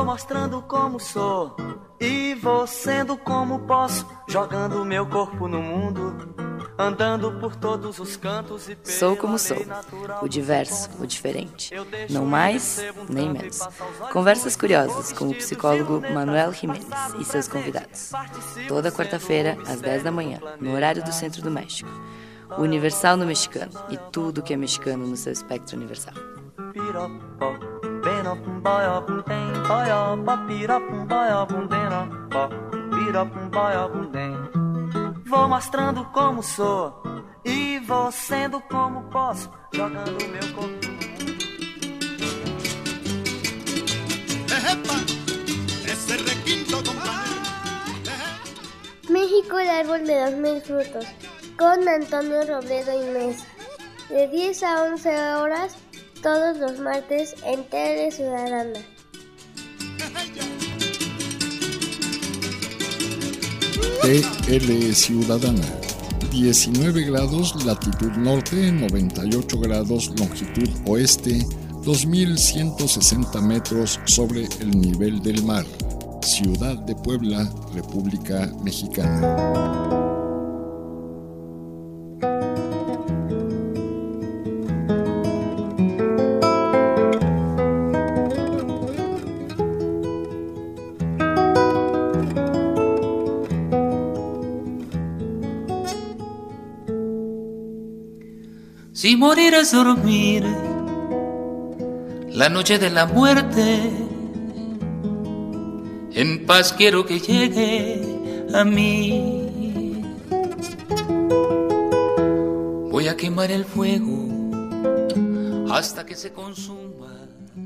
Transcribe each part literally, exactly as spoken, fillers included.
mostrando como sou e vou sendo como posso, jogando meu corpo no mundo, andando por todos os cantos e Sou como sou, o diverso, o diferente, não mais nem menos. Conversas curiosas com o psicólogo Manuel Jiménez e seus convidados. Toda quarta-feira, às dez da manhã, no horário do Centro do México. O Universal no Mexicano e tudo que é mexicano no seu espectro universal. Vou mostrando como sou e vou sendo como posso, jogando meu corpo. México, el árbol de los mil frutos, con Antonio Robledo Inés, de diez a once horas, todos los martes en Tele Ciudadana. T L Ciudadana, diecinueve grados latitud norte, noventa y ocho grados longitud oeste, dos mil ciento sesenta metros sobre el nivel del mar. Ciudad de Puebla, República Mexicana. Si morir es dormir, la noche de la muerte, en paz quiero que llegue a mí. Voy a quemar el fuego hasta que se consuma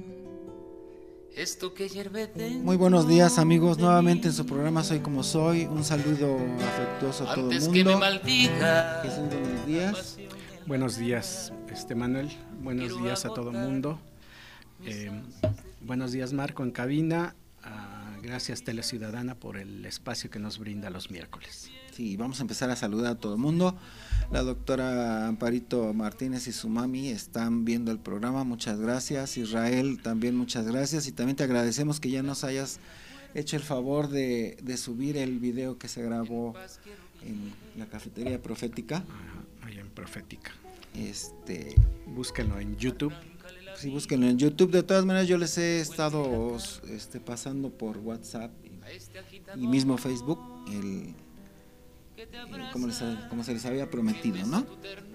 esto que hierve dentro. Muy buenos días, amigos, nuevamente en su programa Soy Como Soy. Un saludo afectuoso a todo el mundo. Antes que me maldiga. Jesús, buenos días. Buenos días, este Manuel. Buenos días a todo el mundo. Eh, buenos días, Marco, en cabina. Uh, gracias, Tele Ciudadana, por el espacio que nos brinda los miércoles. Sí, vamos a empezar a saludar a todo el mundo. La doctora Amparito Martínez y su mami están viendo el programa. Muchas gracias. Israel, también muchas gracias. Y también te agradecemos que ya nos hayas hecho el favor de, de subir el video que se grabó en la cafetería profética. Ajá, ahí en Profética. Este, búsquenlo en YouTube. Sí, búsquenlo en YouTube. De todas maneras, yo les he estado este, pasando por WhatsApp y, y mismo Facebook el, el como, les, como se les había prometido, ¿no?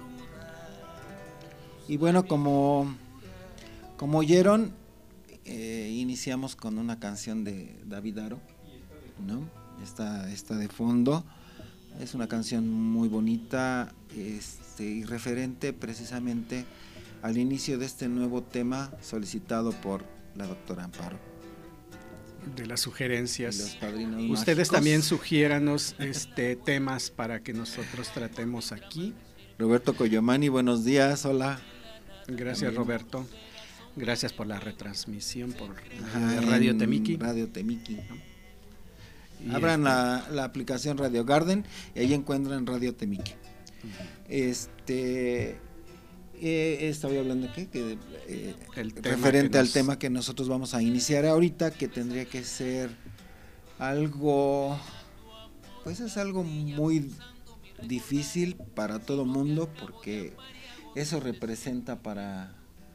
Y bueno, como como oyeron, eh, iniciamos con una canción de David Aro, ¿no? Esta, esta de fondo. Es una canción muy bonita, este, y referente precisamente al inicio de este nuevo tema solicitado por la doctora Amparo. De las sugerencias. De los padrinos Ustedes mágicos. También sugiéranos este, temas para que nosotros tratemos aquí. Roberto Coyomani, buenos días, hola. Gracias, también. Roberto. Gracias por la retransmisión por Ajá, Radio Temiki. Radio Temiki. ¿No? Abran este, la, la aplicación Radio Garden y ahí encuentran Radio Temiki. Uh-huh. Este eh, estaba hablando aquí que eh, El referente que al nos... tema que nosotros vamos a iniciar ahorita, que tendría que ser algo, pues es algo muy difícil para todo mundo, porque eso representa para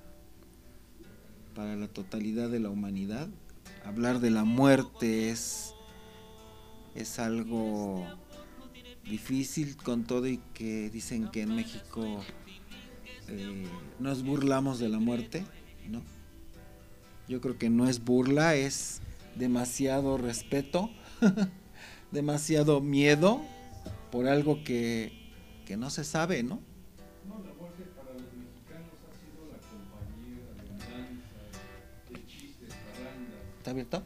para la totalidad de la humanidad. Hablar de la muerte es es algo difícil, con todo y que dicen que en México eh, nos burlamos de la muerte, ¿no? Yo creo que no es burla, es demasiado respeto, demasiado miedo por algo que, que no se sabe, ¿no? No, la muerte para los mexicanos ha sido la compañera de danzas, de chistes, parrandas. ¿Está abierto?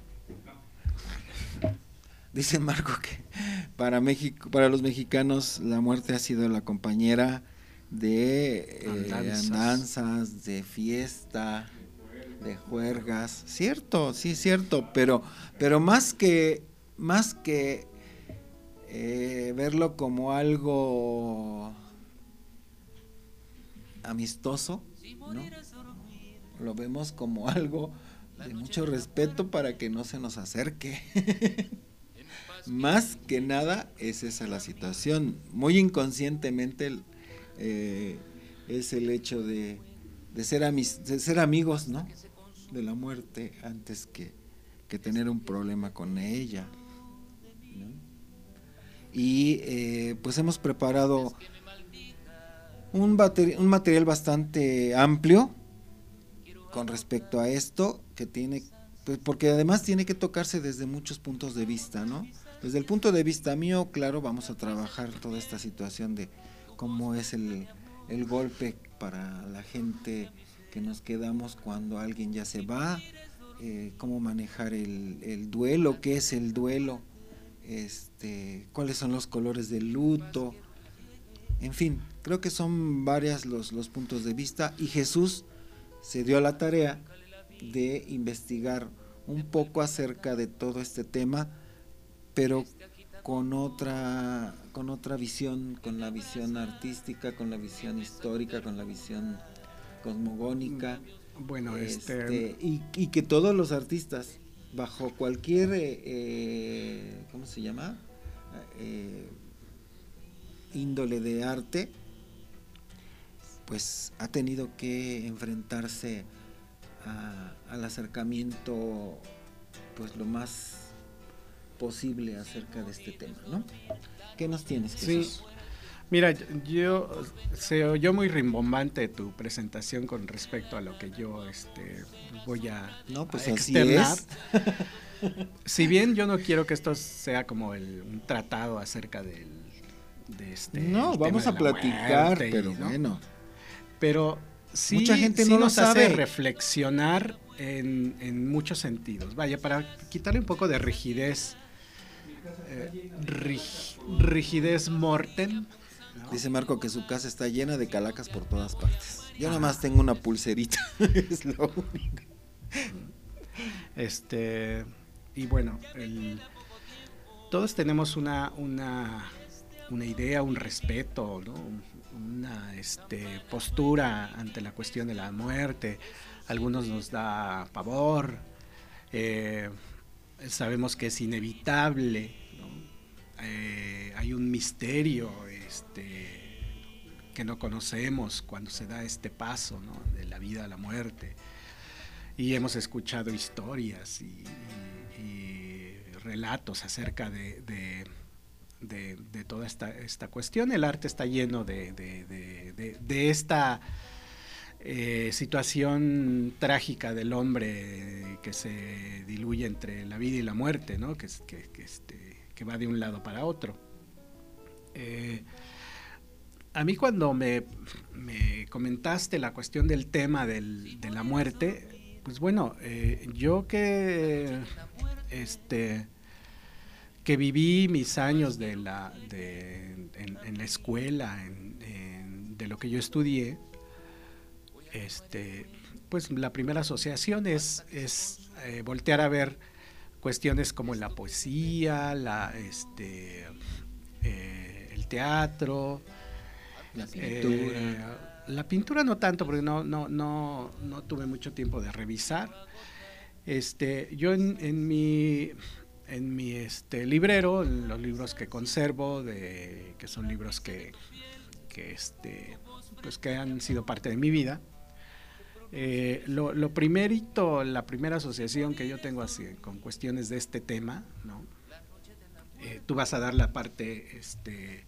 Dice Marco que para México, para los mexicanos la muerte ha sido la compañera de eh, andanzas. andanzas, de fiesta, de juergas. Cierto, sí, cierto, pero, pero más que, más que eh, verlo como algo amistoso, ¿no? Lo vemos como algo de mucho respeto para que no se nos acerque. Más que nada es esa la situación. Muy inconscientemente eh, es el hecho de, de, ser amis, de ser amigos, ¿no?, de la muerte antes que, que tener un problema con ella, ¿no? Y eh, pues hemos preparado un, bater- un material bastante amplio con respecto a esto, que tiene, pues porque además tiene que tocarse desde muchos puntos de vista, ¿no? Desde el punto de vista mío, claro, vamos a trabajar toda esta situación de cómo es el, el golpe para la gente que nos quedamos cuando alguien ya se va, eh, cómo manejar el, el duelo, qué es el duelo, este, cuáles son los colores del luto, en fin, creo que son varios los, los puntos de vista, y Jesús se dio a la tarea de investigar un poco acerca de todo este tema, pero con otra, con otra visión, con la visión artística, con la visión histórica, con la visión cosmogónica. Bueno, este, este y, y que todos los artistas, bajo cualquier, eh, eh, ¿cómo se llama? Eh, índole de arte, pues ha tenido que enfrentarse a, al acercamiento, pues lo más posible acerca de este tema, ¿no? ¿Qué nos tienes, Jesús? Sí. Mira, yo se oyó muy rimbombante tu presentación con respecto a lo que yo este, voy a, no, pues a externar. Así es. Si bien yo no quiero que esto sea como el, un tratado acerca del de este no, vamos a platicar, pero y, ¿no? Bueno. Pero sí, mucha gente sí no nos lo sabe. Hace reflexionar en, en muchos sentidos. Vaya, para quitarle un poco de rigidez, eh, rig, rigidez mortem. ¿No? Dice Marco que su casa está llena de calacas por todas partes. Yo ah. nomás tengo una pulserita, es lo único. Este, y bueno, el, todos tenemos una, una, una idea, un respeto, ¿no? Una este, postura ante la cuestión de la muerte. Algunos nos da pavor, eh, sabemos que es inevitable, ¿no? Eh, hay un misterio este, que no conocemos cuando se da este paso, ¿no? De la vida a la muerte, y hemos escuchado historias y, y, y relatos acerca de, de, de, de toda esta, esta cuestión. El arte está lleno de, de, de, de, de esta eh, situación trágica del hombre que se diluye entre la vida y la muerte, ¿no? que, que, que, este, que va de un lado para otro. Eh, a mí cuando me, me comentaste la cuestión del tema del, de la muerte, pues bueno, eh, yo que este que viví mis años de la de, en, en la escuela, en, en, de lo que yo estudié, este, pues la primera asociación es, es eh, voltear a ver cuestiones como la poesía, la este eh, el teatro, la pintura. Eh, la pintura no tanto, porque no, no, no, no tuve mucho tiempo de revisar. Este, yo en, en mi, en mi este, librero, los libros que conservo, de, que son libros que, que, este, pues que han sido parte de mi vida, eh, lo, lo primerito, la primera asociación que yo tengo así, con cuestiones de este tema, ¿no? Eh, tú vas a dar la parte, este,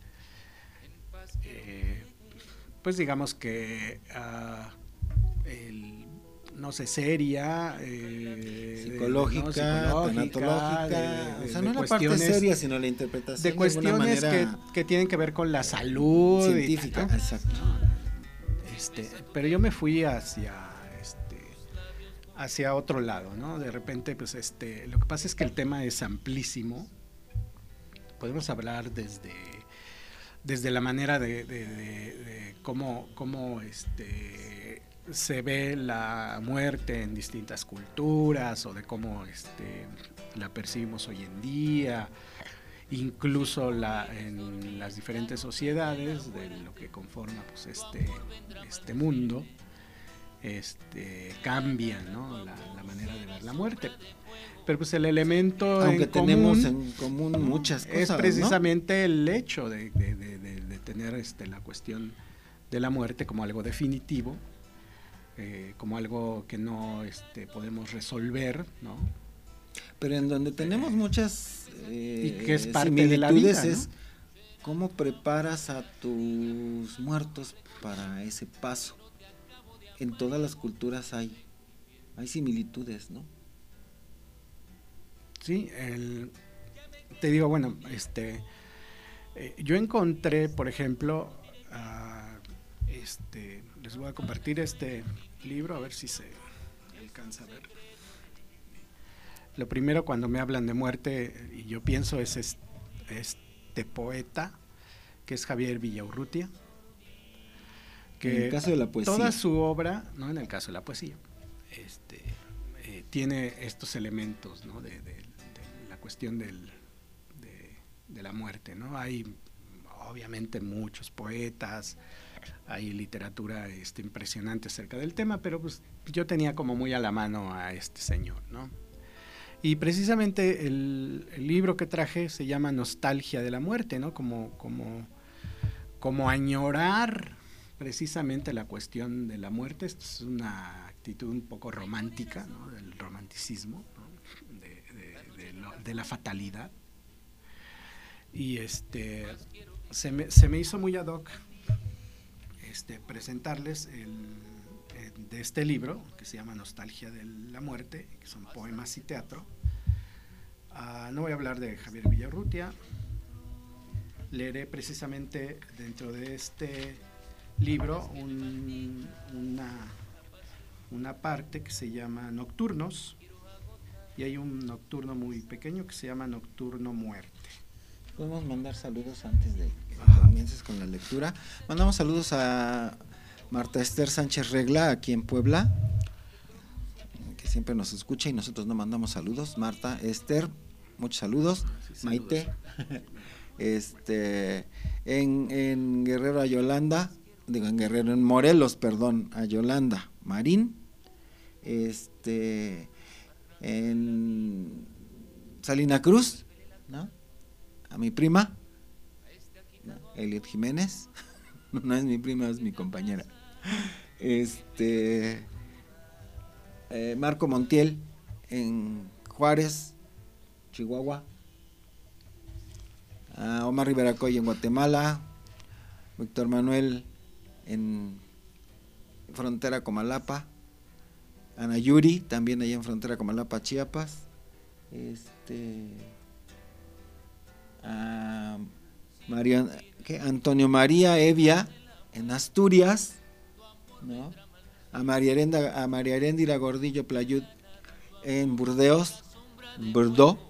eh, pues digamos que uh, el, no sé, seria, eh, psicológica, ¿no? psicológica, tanatológica, de, de, o sea, no de la parte seria, sino la interpretación de cuestiones de que, que tienen que ver con la salud científica, y, ¿no? exacto. Este, pero yo me fui hacia este, hacia otro lado, ¿no? De repente, pues, este, lo que pasa es que el tema es amplísimo. Podemos hablar desde desde la manera de, de, de, de cómo, cómo este, se ve la muerte en distintas culturas, o de cómo este, la percibimos hoy en día, incluso la, en las diferentes sociedades de lo que conforma pues, este, este mundo. este, cambia, ¿no? la, la manera de ver la muerte. Pero pues el elemento aunque en tenemos común en común muchas cosas, es precisamente, ¿no? el hecho de, de, de, de, de tener este, la cuestión de la muerte como algo definitivo, eh, como algo que no este, podemos resolver, ¿no? Pero en donde tenemos muchas eh, y que es parte de la vida, ¿no? Es cómo preparas a tus muertos para ese paso. En todas las culturas hay, hay similitudes, ¿no? Sí, el, te digo, bueno, este, eh, yo encontré, por ejemplo, uh, este, les voy a compartir este libro, a ver si se alcanza a ver. Lo primero cuando me hablan de muerte, y yo pienso es este, este poeta, que es Javier Villaurrutia, que en el caso de la poesía, toda su obra, no en el caso de la poesía, este, eh, tiene estos elementos, ¿no? de, de, de la cuestión del, de, de la muerte, ¿no? Hay obviamente muchos poetas, hay literatura este, impresionante acerca del tema, pero pues yo tenía como muy a la mano a este señor, ¿no? Y precisamente el, el libro que traje se llama Nostalgia de la muerte, ¿no? Como, como, como añorar precisamente la cuestión de la muerte. Esto es una actitud un poco romántica, ¿no? Del romanticismo, ¿no? de, de, de, lo, de la fatalidad. Y este se me, se me hizo muy ad hoc este, presentarles el, el, de este libro, que se llama Nostalgia de la muerte, que son poemas y teatro. Uh, no voy a hablar de Javier Villaurrutia, leeré precisamente dentro de este libro un, una, una parte que se llama Nocturnos, y hay un nocturno muy pequeño que se llama Nocturno Muerte. Podemos mandar saludos antes de que comiences con la lectura. Mandamos saludos a Marta Esther Sánchez Regla, aquí en Puebla, que siempre nos escucha y nosotros no mandamos saludos. Marta Esther, muchos saludos. Sí, saludos. Maite. Este, en, en Guerrero a Yolanda, digo en Guerrero, en Morelos, perdón, a Yolanda Marín. Este, en Salina Cruz, ¿no? A mi prima, ¿no? Eliot Jiménez. No es mi prima, es mi compañera. Este, eh, Marco Montiel en Juárez, Chihuahua. A Omar Rivera Coy en Guatemala. Víctor Manuel en frontera Comalapa. Ana Yuri también allá en frontera Comalapa, Chiapas. Este, a María, ¿qué? Antonio María Evia en Asturias, ¿no? A María Arenda, a María Aréndira Gordillo Playud en Burdeos, Bordeaux.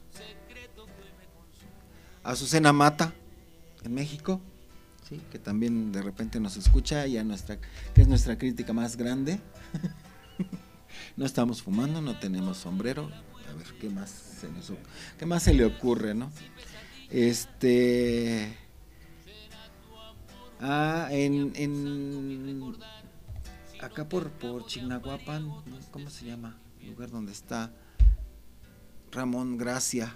A Azucena Mata en México, sí, que también de repente nos escucha, y a nuestra, que es nuestra crítica más grande. No estamos fumando, no tenemos sombrero. A ver qué más se nos, qué más se le ocurre, ¿no? Este, ah, en, en acá por por Chignahuapan, ¿cómo se llama? El lugar donde está Ramón Gracia,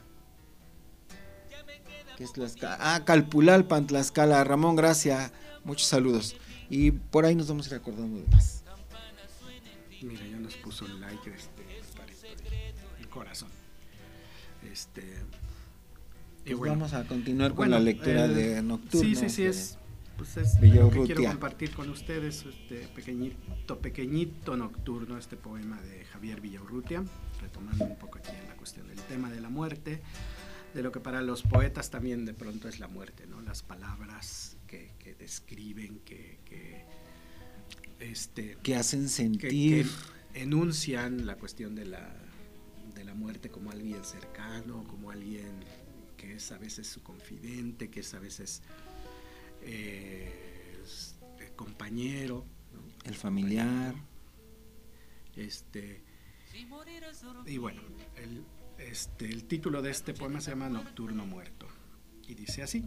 que es Tlaxcala, ah, Calpulalpan, Tlaxcala. Ramón Gracia, muchos saludos. Y por ahí nos vamos a ir acordando de más. Mira, ya nos puso el like, este, el corazón. Este, y pues bueno, vamos a continuar con bueno, la lectura el, de Nocturnos. Sí, sí, sí, de, es, pues es lo que quiero compartir con ustedes, este pequeñito, pequeñito nocturno, este poema de Javier Villaurrutia, retomando un poco aquí en la cuestión del tema de la muerte, de lo que para los poetas también de pronto es la muerte, ¿no? Las palabras que, que describen, que, que este que hacen sentir, que, que enuncian la cuestión de la de la muerte como alguien cercano, como alguien que es a veces su confidente, que es a veces eh, es, eh, compañero, ¿no? El familiar. Este, y bueno, el, este, el título de este poema se llama Nocturno Muerto y dice así: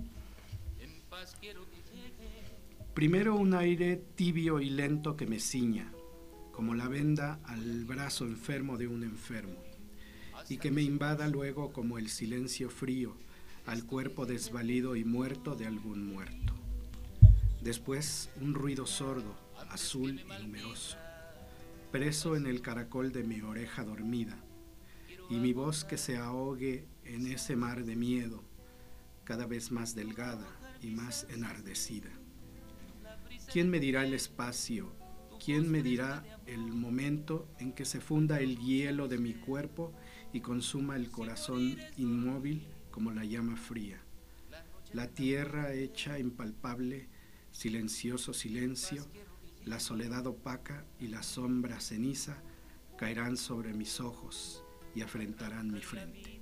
primero un aire tibio y lento que me ciña, como la venda al brazo enfermo de un enfermo, y que me invada luego como el silencio frío al cuerpo desvalido y muerto de algún muerto. Después un ruido sordo, azul y numeroso, preso en el caracol de mi oreja dormida, y mi voz que se ahogue en ese mar de miedo, cada vez más delgada y más enardecida. ¿Quién me dirá el espacio? ¿Quién me dirá el momento en que se funda el hielo de mi cuerpo y consuma el corazón inmóvil como la llama fría? La tierra hecha impalpable, silencioso silencio, la soledad opaca y la sombra ceniza caerán sobre mis ojos y afrentarán mi frente.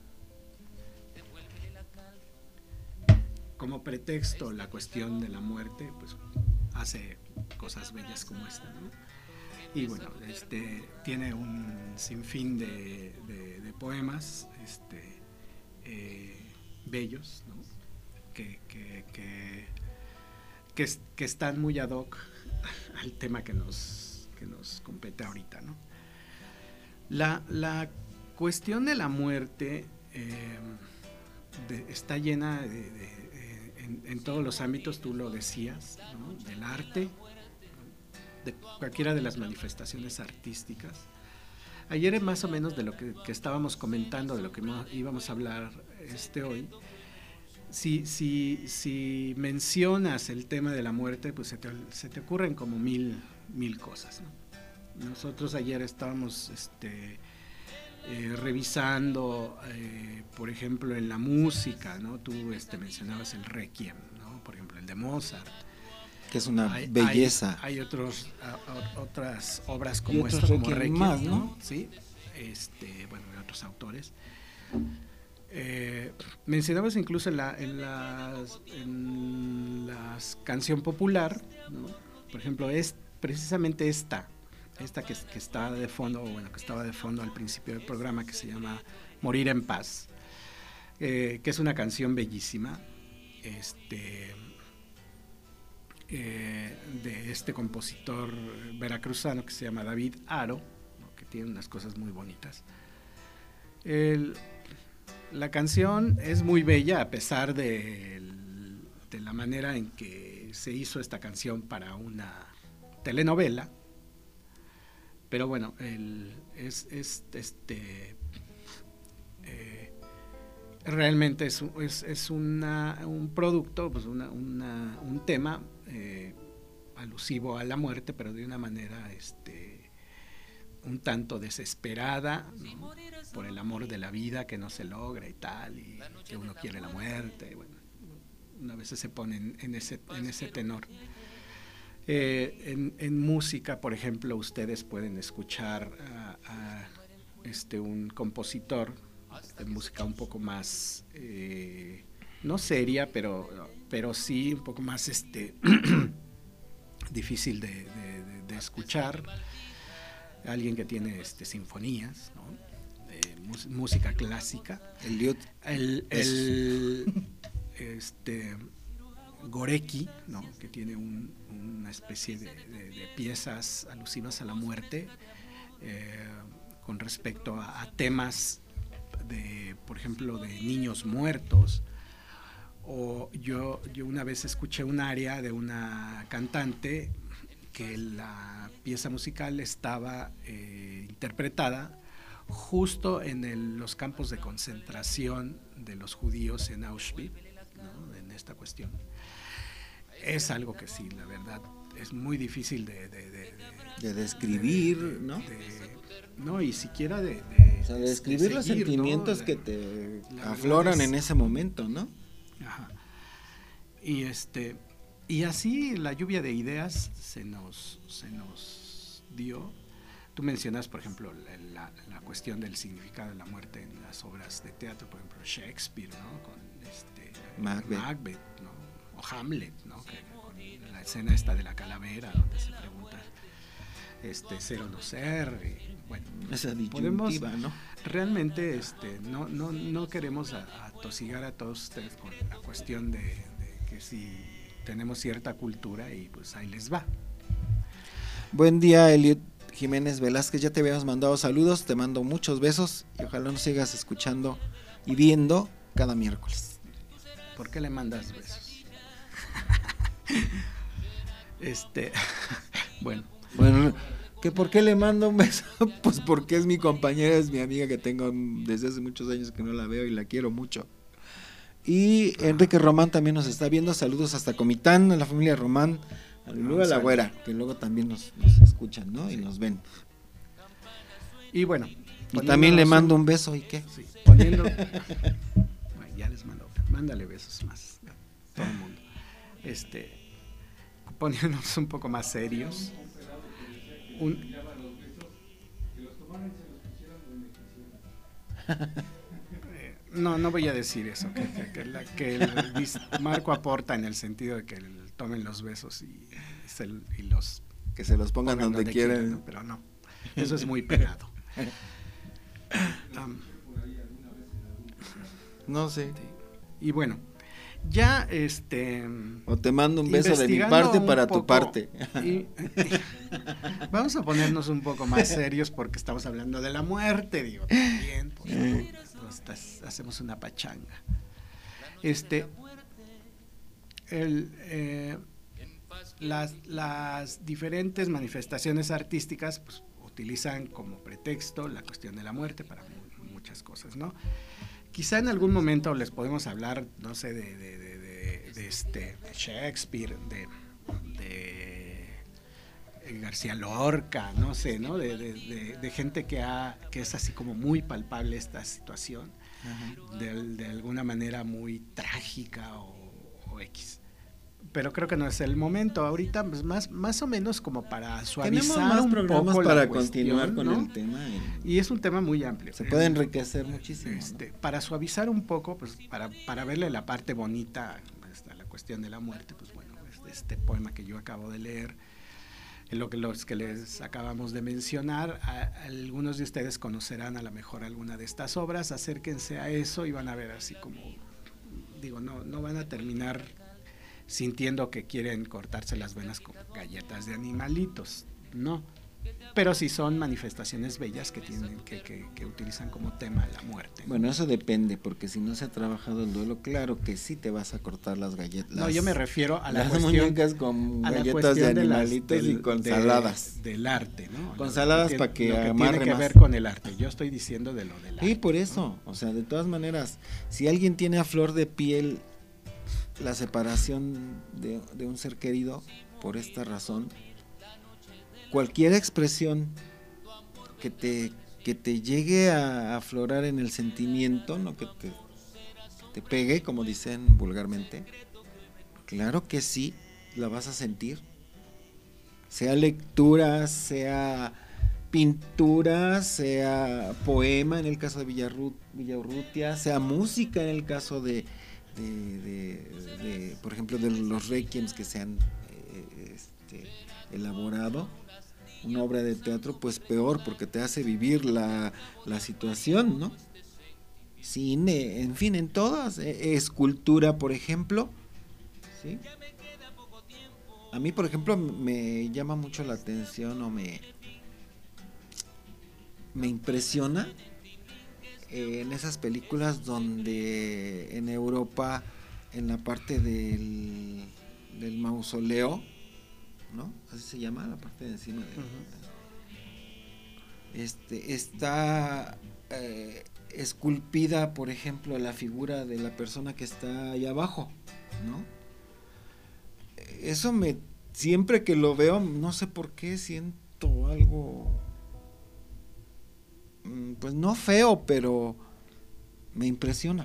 Como pretexto, la cuestión de la muerte, pues hace cosas bellas como esta, ¿no? Y bueno, este tiene un sinfín de, de, de poemas, este, eh, bellos, ¿no? que, que, que, que, que están muy ad hoc al tema que nos, que nos compete ahorita, ¿no? La, la cuestión de la muerte eh, de, está llena de, de, de en, en todos los ámbitos, tú lo decías, ¿no? Del arte, de cualquiera de las manifestaciones artísticas. Ayer más o menos de lo que, que estábamos comentando, de lo que íbamos a hablar este hoy, si, si, si mencionas el tema de la muerte, pues se te, se te ocurren como mil, mil cosas, ¿no? Nosotros ayer estábamos este, eh, revisando, eh, por ejemplo, en la música, ¿no? Tú este, mencionabas el Requiem, ¿no? Por ejemplo, el de Mozart, que es una hay, belleza. Hay, hay otros, a, a, otras obras como esto, como Requiem, más, ¿no? Sí, este, bueno, de otros autores. Eh, mencionabas incluso en la, en las, en las canción popular, ¿no? Por ejemplo, es precisamente esta, esta que, que está de fondo, bueno, que estaba de fondo al principio del programa, que se llama Morir en Paz, eh, que es una canción bellísima, este. Eh, de este compositor veracruzano que se llama David Haro, ¿no? Que tiene unas cosas muy bonitas. El, la canción es muy bella a pesar de, de la manera en que se hizo esta canción para una telenovela, pero bueno, el, es, es este eh, realmente es, es, es una, un producto, pues una, una, un tema eh, alusivo a la muerte, pero de una manera este, un tanto desesperada, ¿no? Por el amor de la vida que no se logra y tal, y que uno quiere la muerte. Bueno, una vez se pone en, en, ese, en ese tenor. Eh, en, en música, por ejemplo, ustedes pueden escuchar a, a este, un compositor de música un poco más eh, no seria, pero, pero sí un poco más este difícil de, de, de, de escuchar. Alguien que tiene este sinfonías, ¿no? Eh, mus, música clásica. Eliot. El, el este Gorecki, ¿no? Que tiene un, una especie de, de, de piezas alusivas a la muerte, eh, con respecto a, a temas de, por ejemplo, de niños muertos. O yo, yo una vez escuché un aria de una cantante que la pieza musical estaba eh, interpretada justo en el, los campos de concentración de los judíos en Auschwitz, ¿no? En esta cuestión. Es algo que sí, la verdad, es muy difícil de, de, de, de, de describir, de, de, ¿no? De, no, y siquiera de... de o sea, de describir de seguir, los sentimientos, ¿no? Que te afloran es, en ese momento, ¿no? Ajá. Y este... Y así la lluvia de ideas se nos, se nos dio. Tú mencionas, por ejemplo, la, la cuestión del significado de la muerte en las obras de teatro, por ejemplo, Shakespeare, ¿no? Con este, Macbeth, Macbeth, ¿no? O Hamlet, ¿no? Que, con la escena esta de la calavera, donde se pregunta este, ser o no ser. Y, bueno, esa disyuntiva, ¿no? Realmente este, no, no, no queremos atosigar a todos ustedes con la cuestión de, de que si tenemos cierta cultura y pues ahí les va. Buen día, Eliot. Jiménez Velázquez, ya te habíamos mandado saludos, te mando muchos besos y ojalá nos sigas escuchando y viendo cada miércoles. ¿Por qué le mandas besos? este, bueno. Bueno, ¿que por qué le mando un beso? Pues porque es mi compañera, es mi amiga que tengo desde hace muchos años que no la veo y la quiero mucho. Y Enrique Román también nos está viendo, saludos hasta Comitán, a la familia Román, a Lulú, a la güera, que luego también nos, nos escuchan, ¿no? Y nos ven. Y bueno. Y también le mando un beso, ¿y qué? Sí, poniendo... bueno, ya les mando, mándale besos más a todo el mundo. Este, poniéndonos un poco más serios. Un... No, no voy a decir eso, que, que, que, la, que el Marco aporta en el sentido de que el, tomen los besos y, se, y los... Que se los pongan, pongan donde, donde quieran. quieran, ¿no? Pero no, eso es muy pegado. Um, no sé. Y bueno, ya este... O te mando un beso de mi parte para poco, tu parte. Y, y, vamos a ponernos un poco más serios porque estamos hablando de la muerte, digo, también, pues, pues, hacemos una pachanga. Este, el, eh, las, las diferentes manifestaciones artísticas pues, utilizan como pretexto la cuestión de la muerte para muchas cosas, ¿no? Quizá en algún momento les podemos hablar, no sé, de, de, de, de, de este Shakespeare, de, de García Lorca, no sé, ¿no? De, de, de, de gente que ha que es así como muy palpable esta situación, de, de alguna manera muy trágica o, o X. Pero creo que no es el momento ahorita, pues más más o menos como para suavizar más un programas poco para la continuar cuestión, con ¿no? el tema y, y es un tema muy amplio. Se puede enriquecer muchísimo. Este, ¿no? Para suavizar un poco, pues para para verle la parte bonita a la cuestión de la muerte, pues bueno, este, este poema que yo acabo de leer, lo que los que les acabamos de mencionar, a, a algunos de ustedes conocerán a lo mejor alguna de estas obras, acérquense a eso y van a ver así como, digo, no no van a terminar sintiendo que quieren cortarse las venas con galletas de animalitos, no, pero sí son manifestaciones bellas que tienen que, que, que utilizan como tema la muerte, ¿no? Bueno, eso depende, porque si no se ha trabajado el duelo, claro que sí te vas a cortar las galletas. No, yo me refiero a la las cuestión, muñecas con galletas de animalitos de las, del, y con de, saladas del arte, ¿no? Con lo, saladas que, para que, lo que amarre tiene que más. ver con el arte. Yo estoy diciendo de lo del arte. Sí, por eso, o sea, de todas maneras, si alguien tiene a flor de piel la separación de, de un ser querido por esta razón, cualquier expresión que te que te llegue a aflorar en el sentimiento, no que te, que te pegue, como dicen vulgarmente, claro que sí, la vas a sentir, sea lectura, sea pintura, sea poema en el caso de Villarru- Villaurrutia, sea música en el caso de De, de, de, por ejemplo, de los requiems que se han eh, este, elaborado, una obra de teatro, pues peor, porque te hace vivir la, la situación, ¿no? Cine, en fin, en todas, eh, escultura, por ejemplo, ¿sí? A mí, por ejemplo, me llama mucho la atención o me, me impresiona en esas películas donde en Europa, en la parte del, del mausoleo, ¿no? Así se llama, la parte de encima de, uh-huh. este está eh, esculpida, por ejemplo, la figura de la persona que está ahí abajo, ¿no? Eso me, siempre que lo veo, no sé por qué siento algo, pues no feo, pero me impresiona.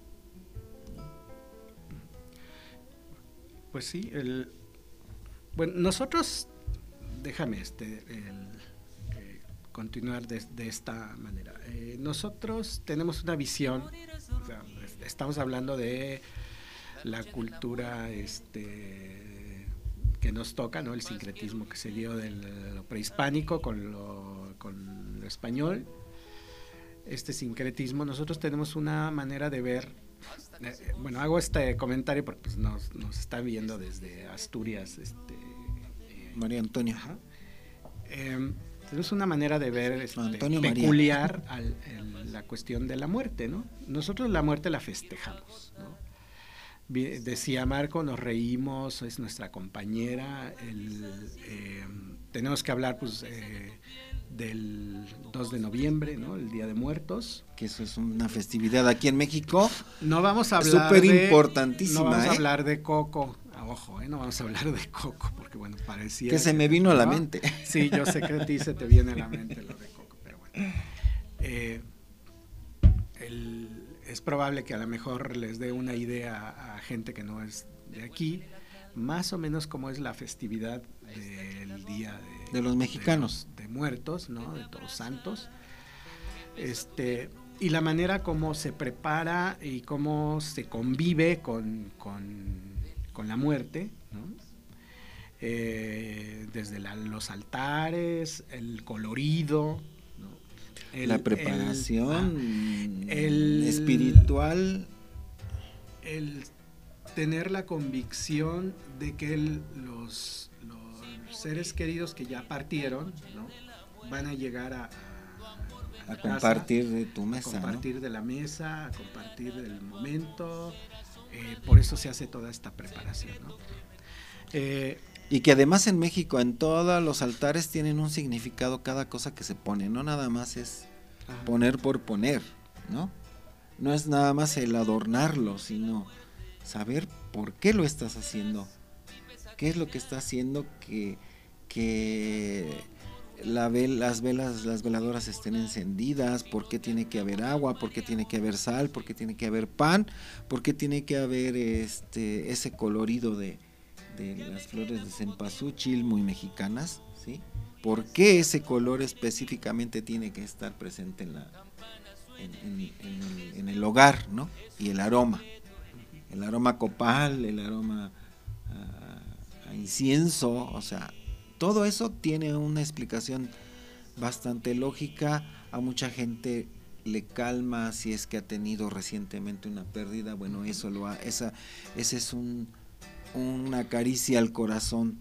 Pues sí, el bueno, nosotros, déjame este el, eh, continuar de, de esta manera. Eh, nosotros tenemos una visión, o sea, estamos hablando de la cultura este que nos toca, ¿no? El sincretismo que se dio de lo prehispánico con lo, con lo español. Este sincretismo, nosotros tenemos una manera de ver, eh, bueno, hago este comentario porque pues, nos, nos está viendo desde Asturias, este, eh, María Antonia. Eh, Es una manera de ver este, peculiar al, el, la cuestión de la muerte, ¿no? Nosotros la muerte la festejamos, ¿no? Decía Marco, nos reímos, es nuestra compañera, el, eh, tenemos que hablar pues eh, del dos de noviembre, ¿no? El Día de Muertos. Que eso es una festividad aquí en México. No vamos a hablar súper de... importantísima, No vamos ¿eh? a hablar de Coco, ojo, ¿eh? No vamos a hablar de Coco, porque bueno, parecía... Que se me vino ¿no? a la mente. Sí, yo sé que a ti se te viene a la mente lo de Coco, pero bueno. Eh, el... Es probable que a lo mejor les dé una idea a gente que no es de aquí, más o menos como es la festividad del Día de, de los mexicanos, de, de muertos, ¿no? De Todos Santos. Este, y la manera como se prepara y cómo se convive con, con, con la muerte, ¿no? Eh, desde la, los altares, el colorido, El, la preparación el, el, espiritual, el tener la convicción de que el, los, los seres queridos que ya partieron, ¿no? Van a llegar a, a, a, a compartir casa, de tu mesa, a compartir ¿no? de la mesa, a compartir del momento, eh, por eso se hace toda esta preparación, ¿no? Eh, Y que además en México en todos los altares tienen un significado cada cosa que se pone, no nada más es Ajá. poner por poner, ¿no? No es nada más el adornarlo, sino saber por qué lo estás haciendo, qué es lo que está haciendo que, que la vel, las velas, las veladoras estén encendidas, por qué tiene que haber agua, por qué tiene que haber sal, por qué tiene que haber pan, por qué tiene que haber este ese colorido de de las flores de cempasúchil muy mexicanas, ¿sí? ¿Por qué ese color específicamente tiene que estar presente en la en, en, en, el, en el hogar, ¿no? Y el aroma, el aroma copal, el aroma a, a incienso, o sea, todo eso tiene una explicación bastante lógica. A mucha gente le calma si es que ha tenido recientemente una pérdida, bueno, eso lo ha, esa, ese es un una caricia al corazón.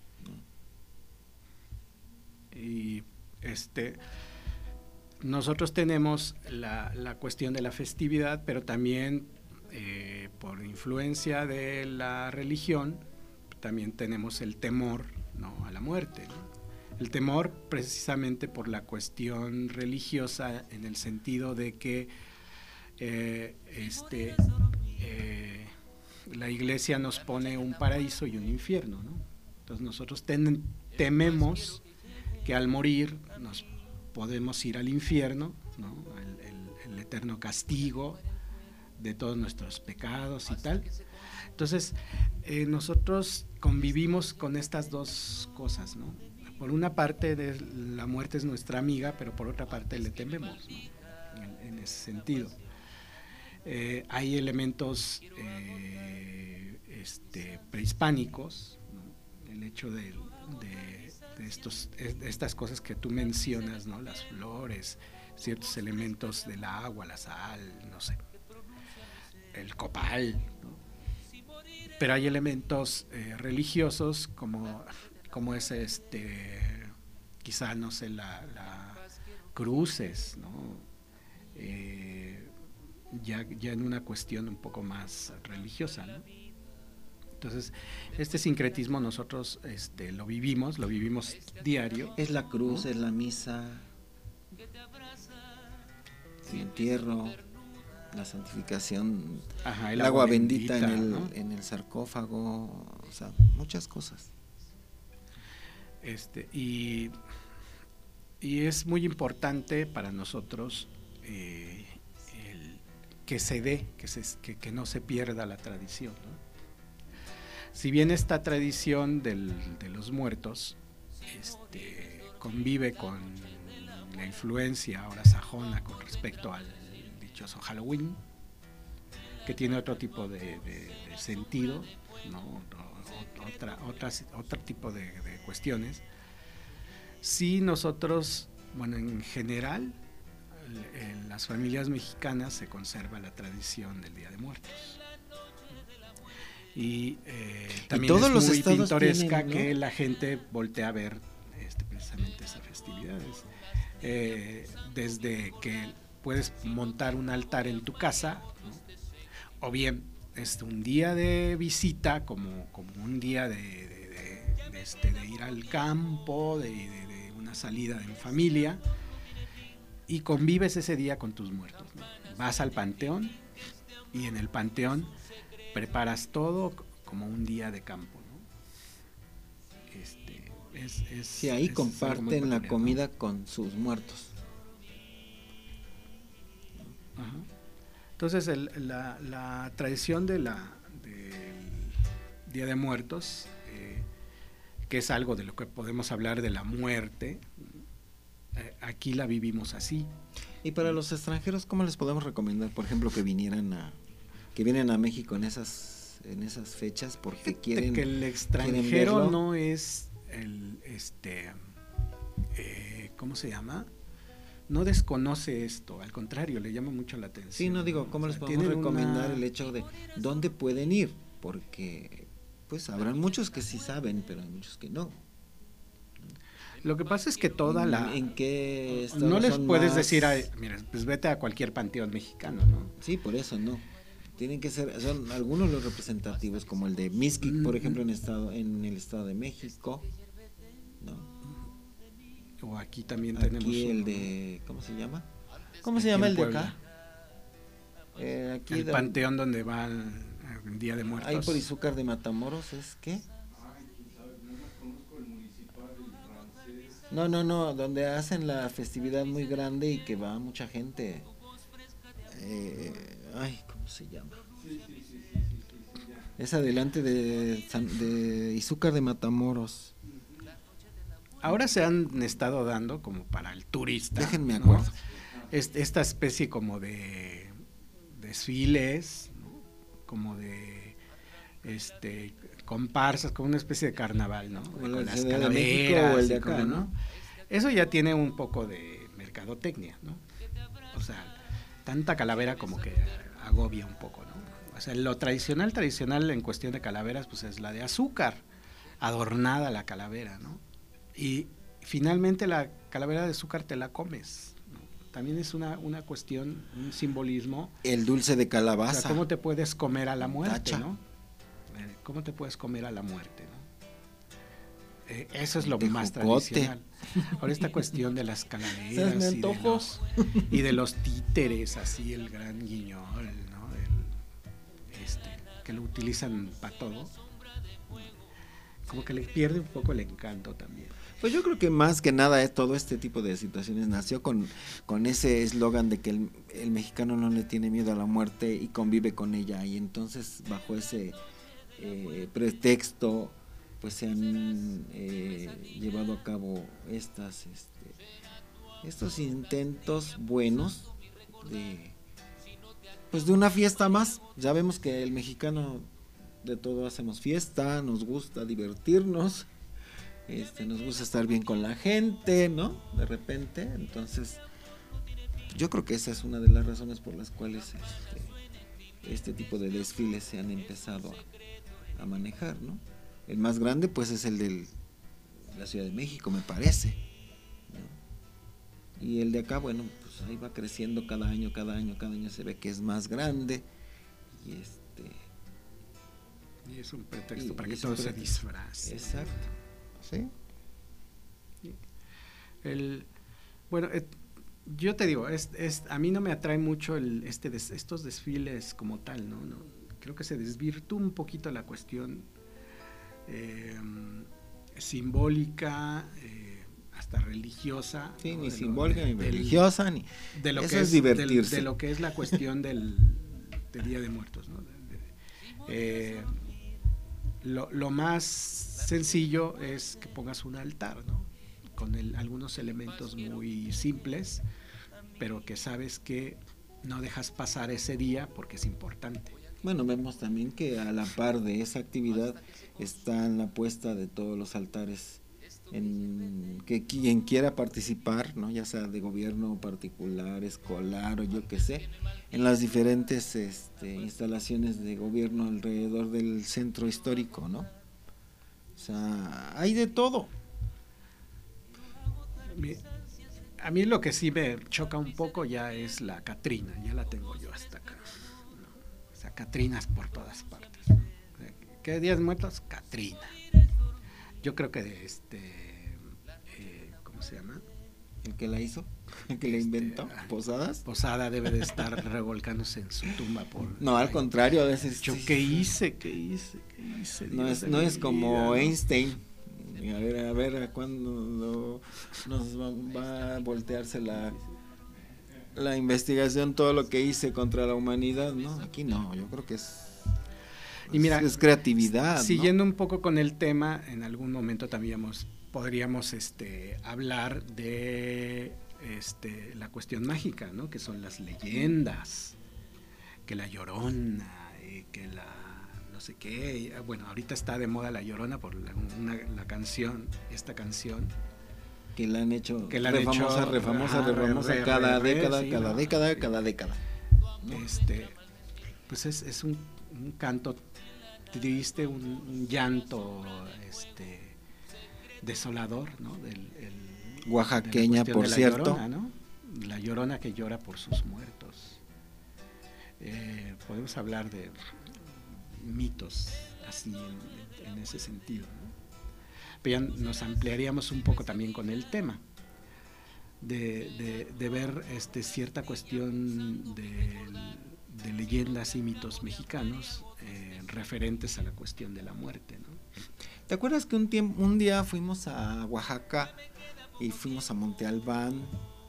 Y este nosotros tenemos la, la cuestión de la festividad, pero también eh, por influencia de la religión también tenemos el temor, ¿no? A la muerte, ¿no? El temor precisamente por la cuestión religiosa, en el sentido de que eh, este eh, la iglesia nos pone un paraíso y un infierno, ¿no? Entonces nosotros ten, tememos que al morir nos podemos ir al infierno, ¿no? el, el, el eterno castigo de todos nuestros pecados y tal. Entonces eh, nosotros convivimos con estas dos cosas, ¿no? Por una parte de la muerte es nuestra amiga, pero por otra parte le tememos, ¿no? en, en ese sentido. Eh, hay elementos eh, este, prehispánicos, ¿no? El hecho de, de, de, estos, de estas cosas que tú mencionas, ¿no? Las flores, ciertos elementos del agua, la sal, no sé, el copal, ¿no? Pero hay elementos eh, religiosos como, como es este, quizá, no sé, la, la cruces, ¿no? Eh, Ya, ya en una cuestión un poco más religiosa, ¿no? Entonces, este sincretismo nosotros este, lo vivimos, lo vivimos diario. Es la cruz, ¿no? Es la misa, el entierro, la santificación, Ajá, el, el agua, agua bendita, bendita en, el, ¿no? en el sarcófago, o sea, muchas cosas. Este, y, y es muy importante para nosotros eh, que se dé, que, se, que, que no se pierda la tradición, ¿no? Si bien esta tradición del, de los muertos este, convive con la influencia ahora sajona con respecto al dichoso Halloween, que tiene otro tipo de, de, de sentido, ¿no? Otra, otras, otro tipo de, de cuestiones, sí nosotros, bueno, en general, en las familias mexicanas se conserva la tradición del Día de Muertos. Y eh, también y todos es los muy estados pintoresca, tienen, ¿no? que la gente voltea a ver este, precisamente esa festividad. festividades. Eh, desde que puedes montar un altar en tu casa, ¿no? O bien este, un día de visita, como, como un día de, de, de, de, este, de ir al campo, de, de, de una salida en familia, y convives ese día con tus muertos, ¿no? Vas al panteón y en el panteón preparas todo como un día de campo, ¿no? Este, es, es, sí, ahí es comparten la peculiar, comida, ¿no? con sus muertos. Ajá. Entonces el, la, la tradición de la, del Día de Muertos, eh, que es algo de lo que podemos hablar de la muerte, eh, aquí la vivimos así. Y para los extranjeros, ¿cómo les podemos recomendar, por ejemplo, que vinieran a, que vienen a México en esas, en esas fechas porque quieren que el extranjero no es el, este, eh, ¿cómo se llama? No desconoce esto, al contrario, le llama mucho la atención. Sí, no digo, ¿cómo o les sea, podemos recomendar una... el hecho de dónde pueden ir? Porque, pues, habrán muchos que sí saben, pero hay muchos que no. Lo que pasa es que toda la... ¿En qué estados no les son puedes más... decir, a, mira, pues vete a cualquier panteón mexicano, ¿no? Sí, por eso no. Tienen que ser, son algunos los representativos, como el de Mixquic, mm-hmm. por ejemplo, en estado, en el Estado de México, ¿no? O aquí también aquí tenemos el uno, de, ¿cómo se llama? ¿Cómo se llama el de acá? Eh, aquí el de, panteón donde va el, el Día de Muertos. Ahí por Izúcar de Matamoros, ¿es qué? No, no, no, donde hacen la festividad muy grande y que va mucha gente. Eh, ay, ¿cómo se llama? Es adelante de, de Izúcar de Matamoros. Ahora se han estado dando como para el turista. Déjenme acuerdo. ¿No? Esta especie como de desfiles, ¿no? Como de este comparsas, como una especie de carnaval, ¿no? Como con las calaveras de México o el de acá, como, ¿no? ¿no? Eso ya tiene un poco de mercadotecnia, ¿no? O sea, tanta calavera como que agobia un poco, ¿no? O sea, lo tradicional, tradicional en cuestión de calaveras, pues es la de azúcar, adornada la calavera, ¿no? Y finalmente la calavera de azúcar te la comes, ¿no? También es una, una cuestión, un simbolismo. El dulce de calabaza. O sea, ¿cómo te puedes comer a la muerte, Tacha. ¿no? Eh, ¿Cómo te puedes comer a la muerte, ¿no? Eh, eso es lo de más jocote. tradicional. Ahora esta cuestión de las calaveras me y de, los, y de los títeres, así el gran guiñol, ¿no? El, este, que lo utilizan para todo. Como que le pierde un poco el encanto también. Pues yo creo que más que nada es todo este tipo de situaciones nació con, con ese eslogan de que el, el mexicano no le tiene miedo a la muerte y convive con ella, y entonces bajo ese eh, pretexto pues se han eh, llevado a cabo estas este, estos intentos buenos de pues de una fiesta más. Ya vemos que el mexicano de todo hacemos fiesta, nos gusta divertirnos. Este, nos gusta estar bien con la gente, ¿no? De repente, entonces yo creo que esa es una de las razones por las cuales este, este tipo de desfiles se han empezado a, a manejar, ¿no? El más grande pues es el de la Ciudad de México, me parece, ¿no? Y el de acá, bueno, pues ahí va creciendo cada año, cada año, cada año se ve que es más grande, y este y es un pretexto y, para y que todo se disfrace. Exacto. ¿Sí? El, bueno, eh, yo te digo, es, es, a mí no me atrae mucho el, este des, estos desfiles como tal, ¿no? No, creo que se desvirtúa un poquito la cuestión eh, simbólica, eh, hasta religiosa. Sí, ¿no? ni de simbólica, lo, ni del, religiosa, ni... De lo eso que es, es divertirse. De, de lo que es la cuestión del, del Día de Muertos, ¿no? De, de, eh, Lo, lo más sencillo es que pongas un altar, ¿no? Con el, algunos elementos muy simples, pero que sabes que no dejas pasar ese día porque es importante. Bueno, vemos también que a la par de esa actividad está la puesta de todos los altares en que quien quiera participar, ¿no? Ya sea de gobierno particular, escolar o yo qué sé, en las diferentes este, instalaciones de gobierno alrededor del centro histórico, ¿no? O sea, hay de todo. Mi, a mí lo que sí me choca un poco ya es la Catrina, ya la tengo yo hasta acá, ¿no? O sea, Catrinas por todas partes, ¿no? O sea, ¿qué días muertos? Catrina. Yo creo que de este, eh, ¿cómo se llama? ¿El que la hizo? ¿El que la inventó? Este, ¿Posadas? Posada debe de estar revolcándose en su tumba por... No, al contrario, a veces... Yo, ¿qué hice? ¿Qué hice? ¿Qué hice? No es, no es como Einstein. A ver, a ver, ¿a cuándo nos va, va a voltearse la, la investigación, todo lo que hice contra la humanidad? No, aquí no, yo creo que es... Y mira, es creatividad, siguiendo ¿no? un poco con el tema, en algún momento también podríamos este, hablar de este, la cuestión mágica, ¿no? Que son las leyendas, que la Llorona, eh, que la no sé qué. Bueno, ahorita está de moda la Llorona por la, una, la canción, esta canción. Que la han hecho, que la han re hecho famosa, re famosa, ah, re famosa, re, cada re, década, sí, cada no, década, sí. cada década. ¿No? Este, pues es, es un, un canto triste, un, un llanto este, desolador, ¿no? Del, el, Oaxaqueña, de por de la cierto. Llorona, ¿no? La Llorona que llora por sus muertos. Eh, podemos hablar de mitos así en, en ese sentido, ¿no? Pero ya nos ampliaríamos un poco también con el tema de, de, de ver este, cierta cuestión de, de leyendas y mitos mexicanos eh, referentes a la cuestión de la muerte, ¿no? ¿Te acuerdas que un tiempo, un día fuimos a Oaxaca y fuimos a Monte Albán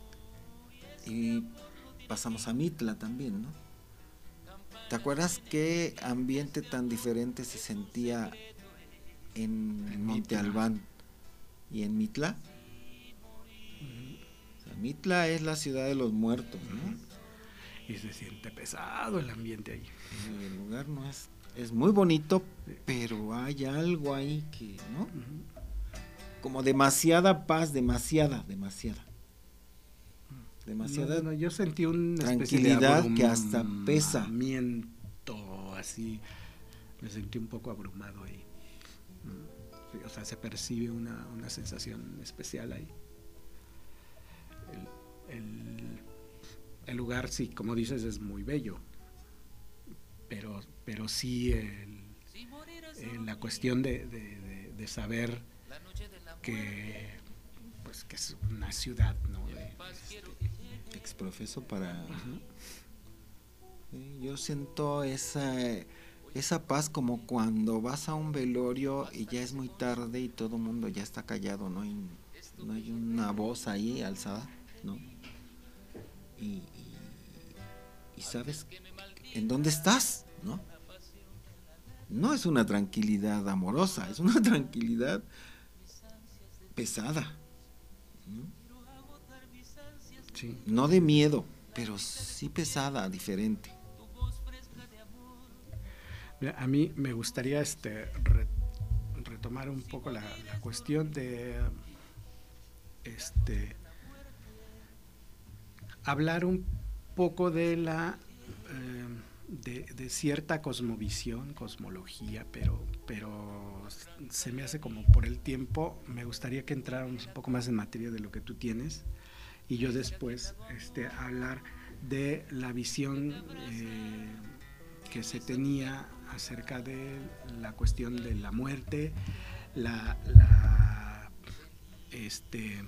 y pasamos a Mitla también, ¿no? ¿Te acuerdas qué ambiente tan diferente se sentía en, en Monte Albán y en Mitla? Uh-huh. O sea, Mitla es la ciudad de los muertos, ¿no? Uh-huh. Y se siente pesado el ambiente ahí. Y el lugar no es, es muy bonito, pero hay algo ahí que, ¿no? Uh-huh. Como demasiada paz, demasiada, demasiada. Demasiada no, no, yo sentí una tranquilidad de que hasta pesa. Así, me sentí un poco abrumado ahí. Sí, o sea, se percibe una, una sensación especial ahí. El, el, el lugar, sí, como dices, es muy bello, pero, pero sí el, el, la cuestión de, de, de, de saber que, pues, que es una ciudad, ¿no? De, este, exprofeso para... Uh-huh. Sí, yo siento esa, esa paz como cuando vas a un velorio y ya es muy tarde y todo el mundo ya está callado, no hay, no hay una voz ahí alzada, ¿no? Y, y, y sabes en dónde estás, ¿no? No es una tranquilidad amorosa, es una tranquilidad pesada, ¿no? Sí. No de miedo, pero sí pesada, diferente. Mira, a mí me gustaría este re, retomar un poco la, la cuestión de este hablar un poco de la eh, de, de cierta cosmovisión, cosmología, pero pero se me hace como por el tiempo, me gustaría que entráramos un poco más en materia de lo que tú tienes y yo después este hablar de la visión eh, que se tenía acerca de la cuestión de la muerte, la, la este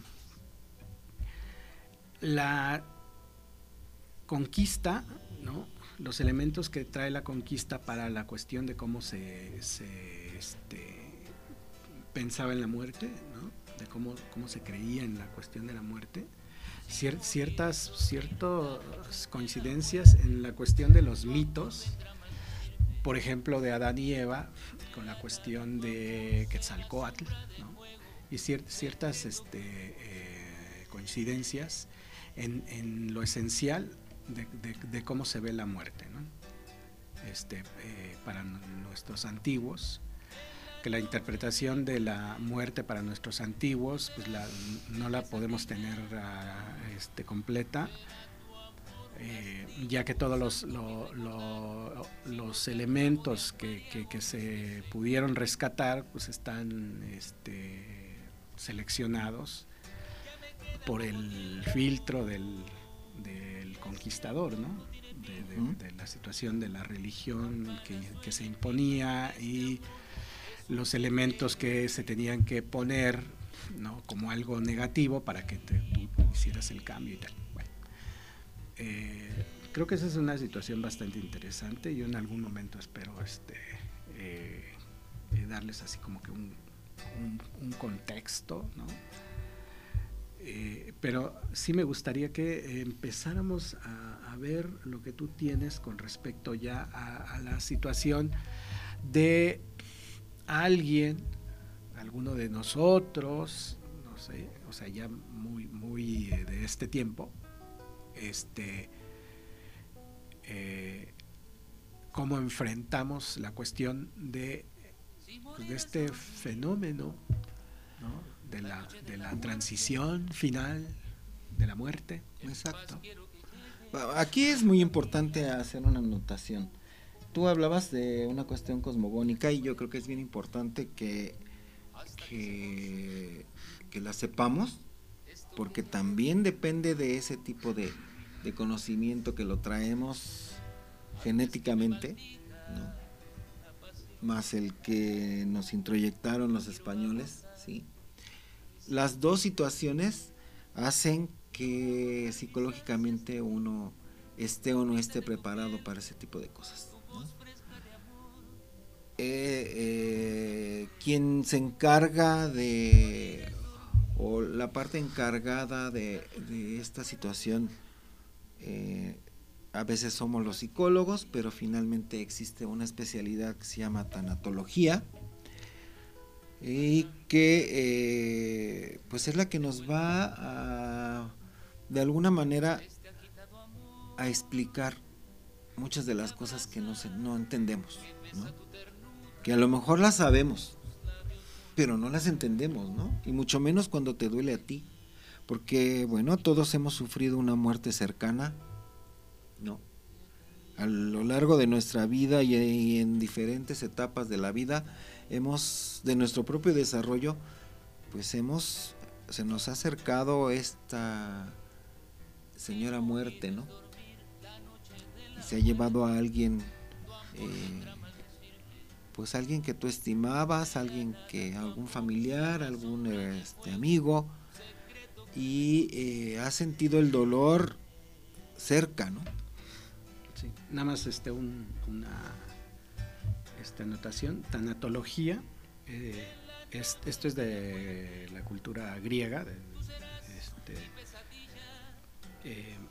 la conquista, ¿no? Los elementos que trae la conquista para la cuestión de cómo se, se este, pensaba en la muerte, ¿no? De cómo, cómo se creía en la cuestión de la muerte. Cier, ciertas, ciertas coincidencias en la cuestión de los mitos, por ejemplo, de Adán y Eva, con la cuestión de Quetzalcóatl, ¿no? Y cier, ciertas este, eh, coincidencias en, en lo esencial de, de, de cómo se ve la muerte, ¿no? Este, eh, para nuestros antiguos, que la interpretación de la muerte para nuestros antiguos, pues la, no la podemos tener uh, este, completa, eh, ya que todos los, lo, lo, los elementos que, que, que se pudieron rescatar, pues están este, seleccionados por el filtro del, del conquistador, ¿no? De, de, uh-huh. de la situación de la religión que, que se imponía y los elementos que se tenían que poner, ¿no? Como algo negativo para que te, tú hicieras el cambio y tal. Bueno, eh, creo que esa es una situación bastante interesante. Yo en algún momento espero este, eh, eh, darles así como que un, un, un contexto, ¿no? Eh, pero sí me gustaría que empezáramos a, a ver lo que tú tienes con respecto ya a, a la situación de alguien, alguno de nosotros, no sé, o sea, ya muy, muy eh, de este tiempo, este, eh, cómo enfrentamos la cuestión de, pues, de este fenómeno, ¿no? de la, de la transición final de la muerte. Exacto. Aquí es muy importante hacer una anotación. Tú hablabas de una cuestión cosmogónica y yo creo que es bien importante que, que, que la sepamos, porque también depende de ese tipo de, de conocimiento que lo traemos genéticamente, ¿no? Más el que nos introyectaron los españoles, ¿sí? Las dos situaciones hacen que psicológicamente uno esté o no esté preparado para ese tipo de cosas, ¿no? Eh, eh, quien se encarga de, o la parte encargada de, de esta situación, eh, a veces somos los psicólogos, pero finalmente existe una especialidad que se llama tanatología, y que eh, pues es la que nos va a, de alguna manera, a explicar muchas de las cosas que no, se, no entendemos, ¿no? Que a lo mejor las sabemos, pero no las entendemos, ¿no? Y mucho menos cuando te duele a ti, porque bueno, todos hemos sufrido una muerte cercana, ¿no? A lo largo de nuestra vida y en diferentes etapas de la vida hemos, de nuestro propio desarrollo, pues hemos, se nos ha acercado esta señora muerte, ¿no? Y se ha llevado a alguien, eh, pues alguien que tú estimabas, alguien que, algún familiar, algún este, amigo, y eh, has sentido el dolor cerca, ¿no? Sí, nada más este un, una esta anotación, tanatología, eh, es, esto es de la cultura griega, de, este, eh,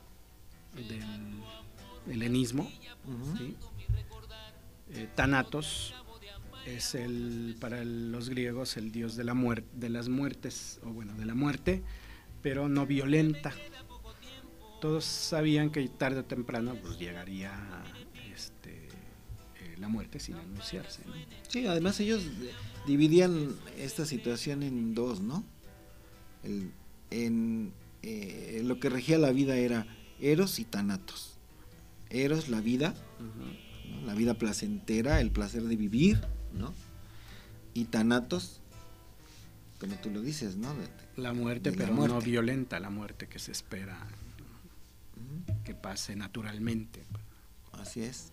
del helenismo, uh-huh. ¿Sí? eh, Thanatos es el, para el, los griegos, el dios de la muerte, de las muertes, o bueno, de la muerte, pero no violenta. Todos sabían que tarde o temprano pues llegaría este, eh, la muerte sin anunciarse, ¿no? Sí, además ellos dividían esta situación en dos, ¿no? El, en eh, lo que regía la vida era Eros y Thanatos. Eros, la vida, uh-huh. ¿no? La vida placentera, el placer de vivir, ¿no? Y Thanatos, como tú lo dices, ¿no? De, la muerte, de pero la muerte. No violenta, la muerte que se espera que pase naturalmente. Así es.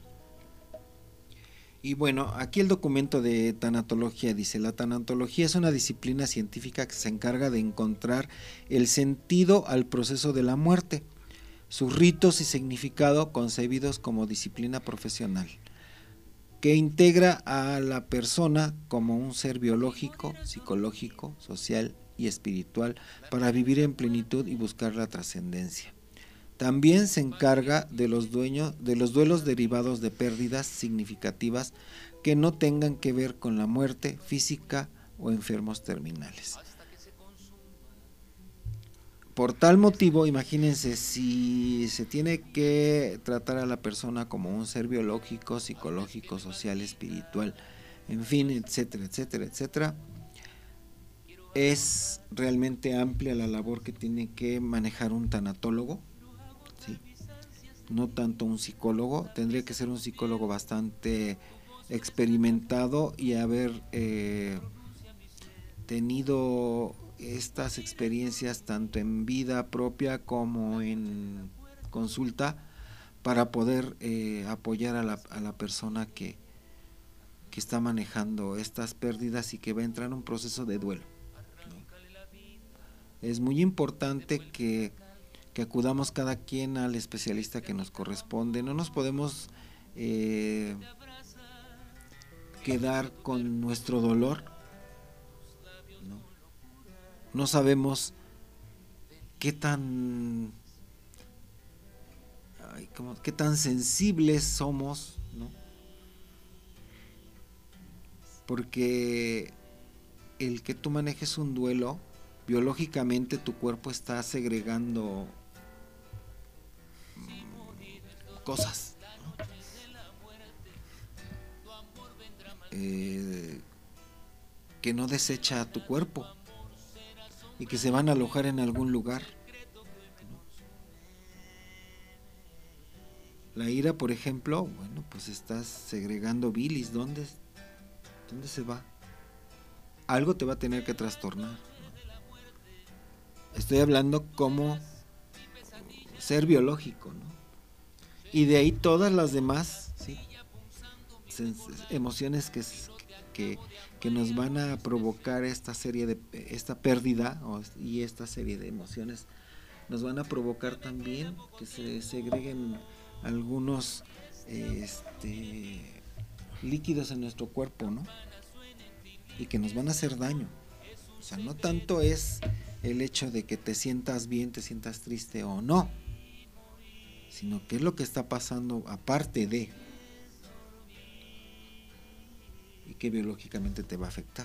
Y bueno, aquí el documento de tanatología dice: la tanatología es una disciplina científica que se encarga de encontrar el sentido al proceso de la muerte, sus ritos y significado concebidos como disciplina profesional, que integra a la persona como un ser biológico, psicológico, social y espiritual para vivir en plenitud y buscar la trascendencia. También se encarga de los, dueños, de los duelos derivados de pérdidas significativas que no tengan que ver con la muerte física o enfermos terminales. Por tal motivo, imagínense, si se tiene que tratar a la persona como un ser biológico, psicológico, social, espiritual, en fin, etcétera, etcétera, etcétera, es realmente amplia la labor que tiene que manejar un tanatólogo. Sí, no tanto un psicólogo, tendría que ser un psicólogo bastante experimentado y haber eh, tenido estas experiencias tanto en vida propia como en consulta para poder eh, apoyar a la, a la persona que, que está manejando estas pérdidas y que va a entrar en un proceso de duelo, ¿no? Es muy importante que, que acudamos cada quien al especialista que nos corresponde. No nos podemos eh, quedar con nuestro dolor, ¿no? No sabemos qué tan ay, como, qué tan sensibles somos, ¿no? Porque el que tú manejes un duelo, biológicamente tu cuerpo está segregando mmm, cosas, ¿no? Eh, que no desecha tu cuerpo y que se van a alojar en algún lugar. La ira, por ejemplo, bueno, pues estás segregando bilis. ¿Dónde, dónde se va? Algo te va a tener que trastornar, ¿no? Estoy hablando como ser biológico, ¿no? Y de ahí todas las demás, ¿sí?, emociones que, que, que nos van a provocar esta serie de esta pérdida y esta serie de emociones nos van a provocar también que se segreguen algunos este, líquidos en nuestro cuerpo, ¿no? Y que nos van a hacer daño. O sea, no tanto es el hecho de que te sientas bien, te sientas triste o no, sino qué es lo que está pasando aparte de, y que biológicamente te va a afectar.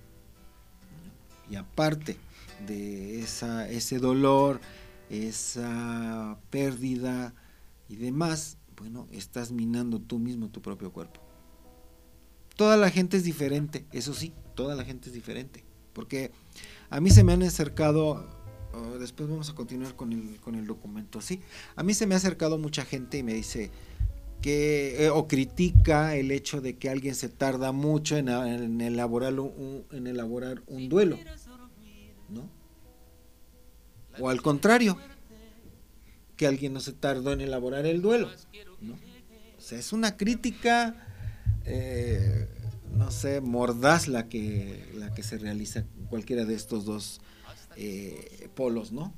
Y aparte de esa, ese dolor, esa pérdida y demás, bueno, estás minando tú mismo tu propio cuerpo. Toda la gente es diferente, eso sí, toda la gente es diferente, porque a mí se me han acercado, oh, después vamos a continuar con el, con el documento, ¿sí? A mí se me ha acercado mucha gente y me dice que, eh, o critica el hecho de que alguien se tarda mucho en, en, elaborar, un, en elaborar un duelo, ¿no? O al contrario, que alguien no se tardó en elaborar el duelo, ¿no? O sea, es una crítica, eh, no sé, mordaz la que, la que se realiza en cualquiera de estos dos eh, polos, ¿no?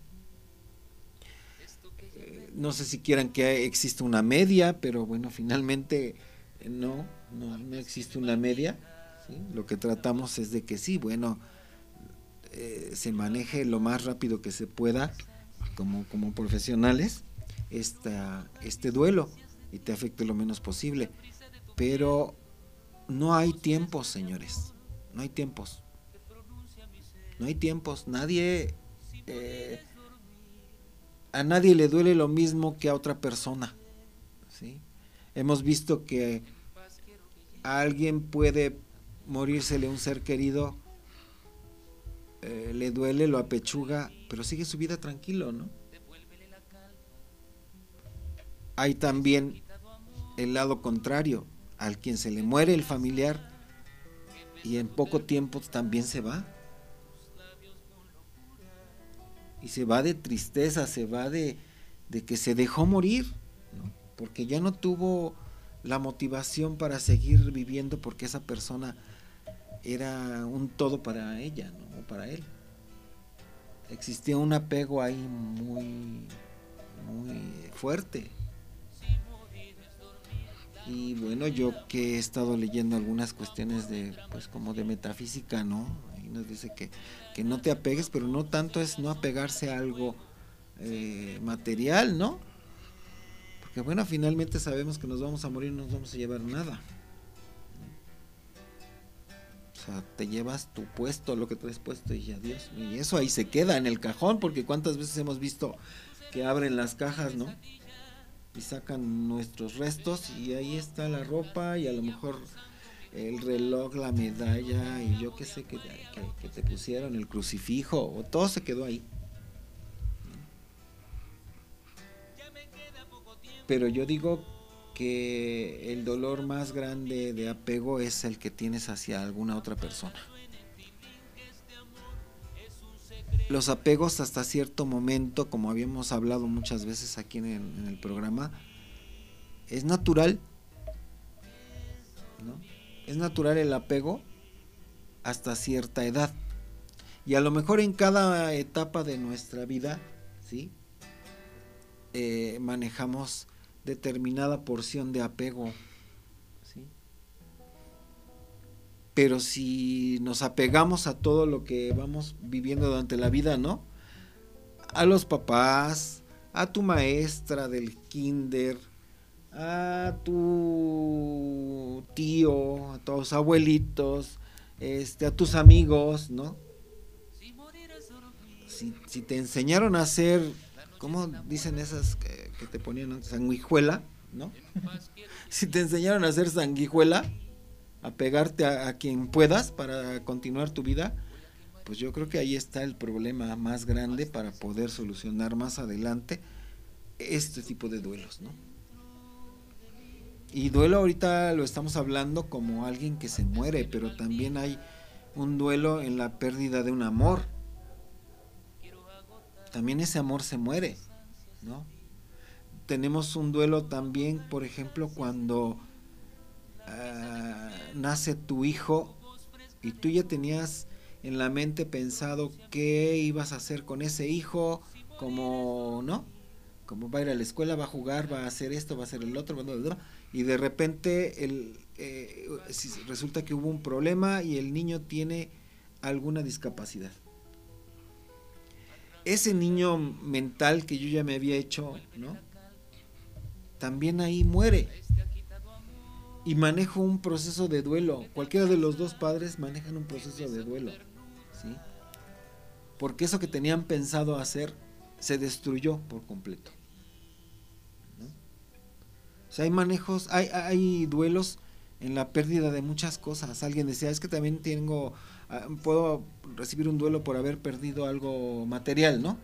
Eh, no sé si quieran que exista una media, pero bueno, finalmente eh, no, no, no existe una media, ¿sí? Lo que tratamos es de que sí, bueno, eh, se maneje lo más rápido que se pueda como, como profesionales esta, este duelo y te afecte lo menos posible, pero no hay tiempos, señores, no hay tiempos, no hay tiempos, nadie, eh, a nadie le duele lo mismo que a otra persona, ¿sí? Hemos visto que a alguien puede morírsele un ser querido, eh, le duele, lo apechuga, pero sigue su vida tranquilo, ¿no? Hay también el lado contrario, al quien se le muere el familiar y en poco tiempo también se va. Y se va de tristeza, se va de, de que se dejó morir, ¿no? Porque ya no tuvo la motivación para seguir viviendo porque esa persona era un todo para ella, ¿no? O para él. Existía un apego ahí muy, muy fuerte. Y bueno, yo que he estado leyendo algunas cuestiones de, pues como de metafísica, ¿no? Ahí nos dice que, que no te apegues, pero no tanto es no apegarse a algo eh, material, ¿no? Porque bueno, finalmente sabemos que nos vamos a morir, no nos vamos a llevar nada. O sea, te llevas tu puesto, lo que traes puesto y adiós. Y eso ahí se queda en el cajón, porque cuántas veces hemos visto que abren las cajas, ¿no? Y sacan nuestros restos y ahí está la ropa y a lo mejor el reloj, la medalla y yo qué sé que, que, que te pusieron, el crucifijo, o todo se quedó ahí. Pero yo digo que el dolor más grande de apego es el que tienes hacia alguna otra persona. los apegos hasta cierto momento, como habíamos hablado muchas veces aquí en el, en el programa, es natural, ¿no? Es natural el apego hasta cierta edad. Y a lo mejor en cada etapa de nuestra vida, ¿sí? Eh, manejamos determinada porción de apego, ¿sí? Pero si nos apegamos a todo lo que vamos viviendo durante la vida, ¿no? A los papás, a tu maestra del kinder, a tu tío, a tus abuelitos, este, a tus amigos, ¿no? Si, si te enseñaron a hacer, ¿cómo dicen esas que, que te ponían antes? Sanguijuela, ¿no? Si te enseñaron a hacer sanguijuela, a pegarte a, a quien puedas para continuar tu vida, pues yo creo que ahí está el problema más grande para poder solucionar más adelante este tipo de duelos, ¿no? Y duelo ahorita lo estamos hablando como alguien que se muere, pero también hay un duelo en la pérdida de un amor. También ese amor se muere, ¿no? Tenemos un duelo también, por ejemplo, cuando uh, nace tu hijo y tú ya tenías en la mente pensado qué ibas a hacer con ese hijo, como, ¿no? Como va a ir a la escuela, va a jugar, va a hacer esto, va a hacer el otro, bla, bla, bla, y de repente el, eh, resulta que hubo un problema y el niño tiene alguna discapacidad. Ese niño mental que yo ya me había hecho, ¿no? También ahí muere. Y manejo un proceso de duelo. Cualquiera de los dos padres manejan un proceso de duelo, ¿sí? Porque eso que tenían pensado hacer se destruyó por completo, ¿no? O sea, hay manejos, hay, hay duelos en la pérdida de muchas cosas. Alguien decía, es que también tengo, puedo recibir un duelo por haber perdido algo material, ¿no?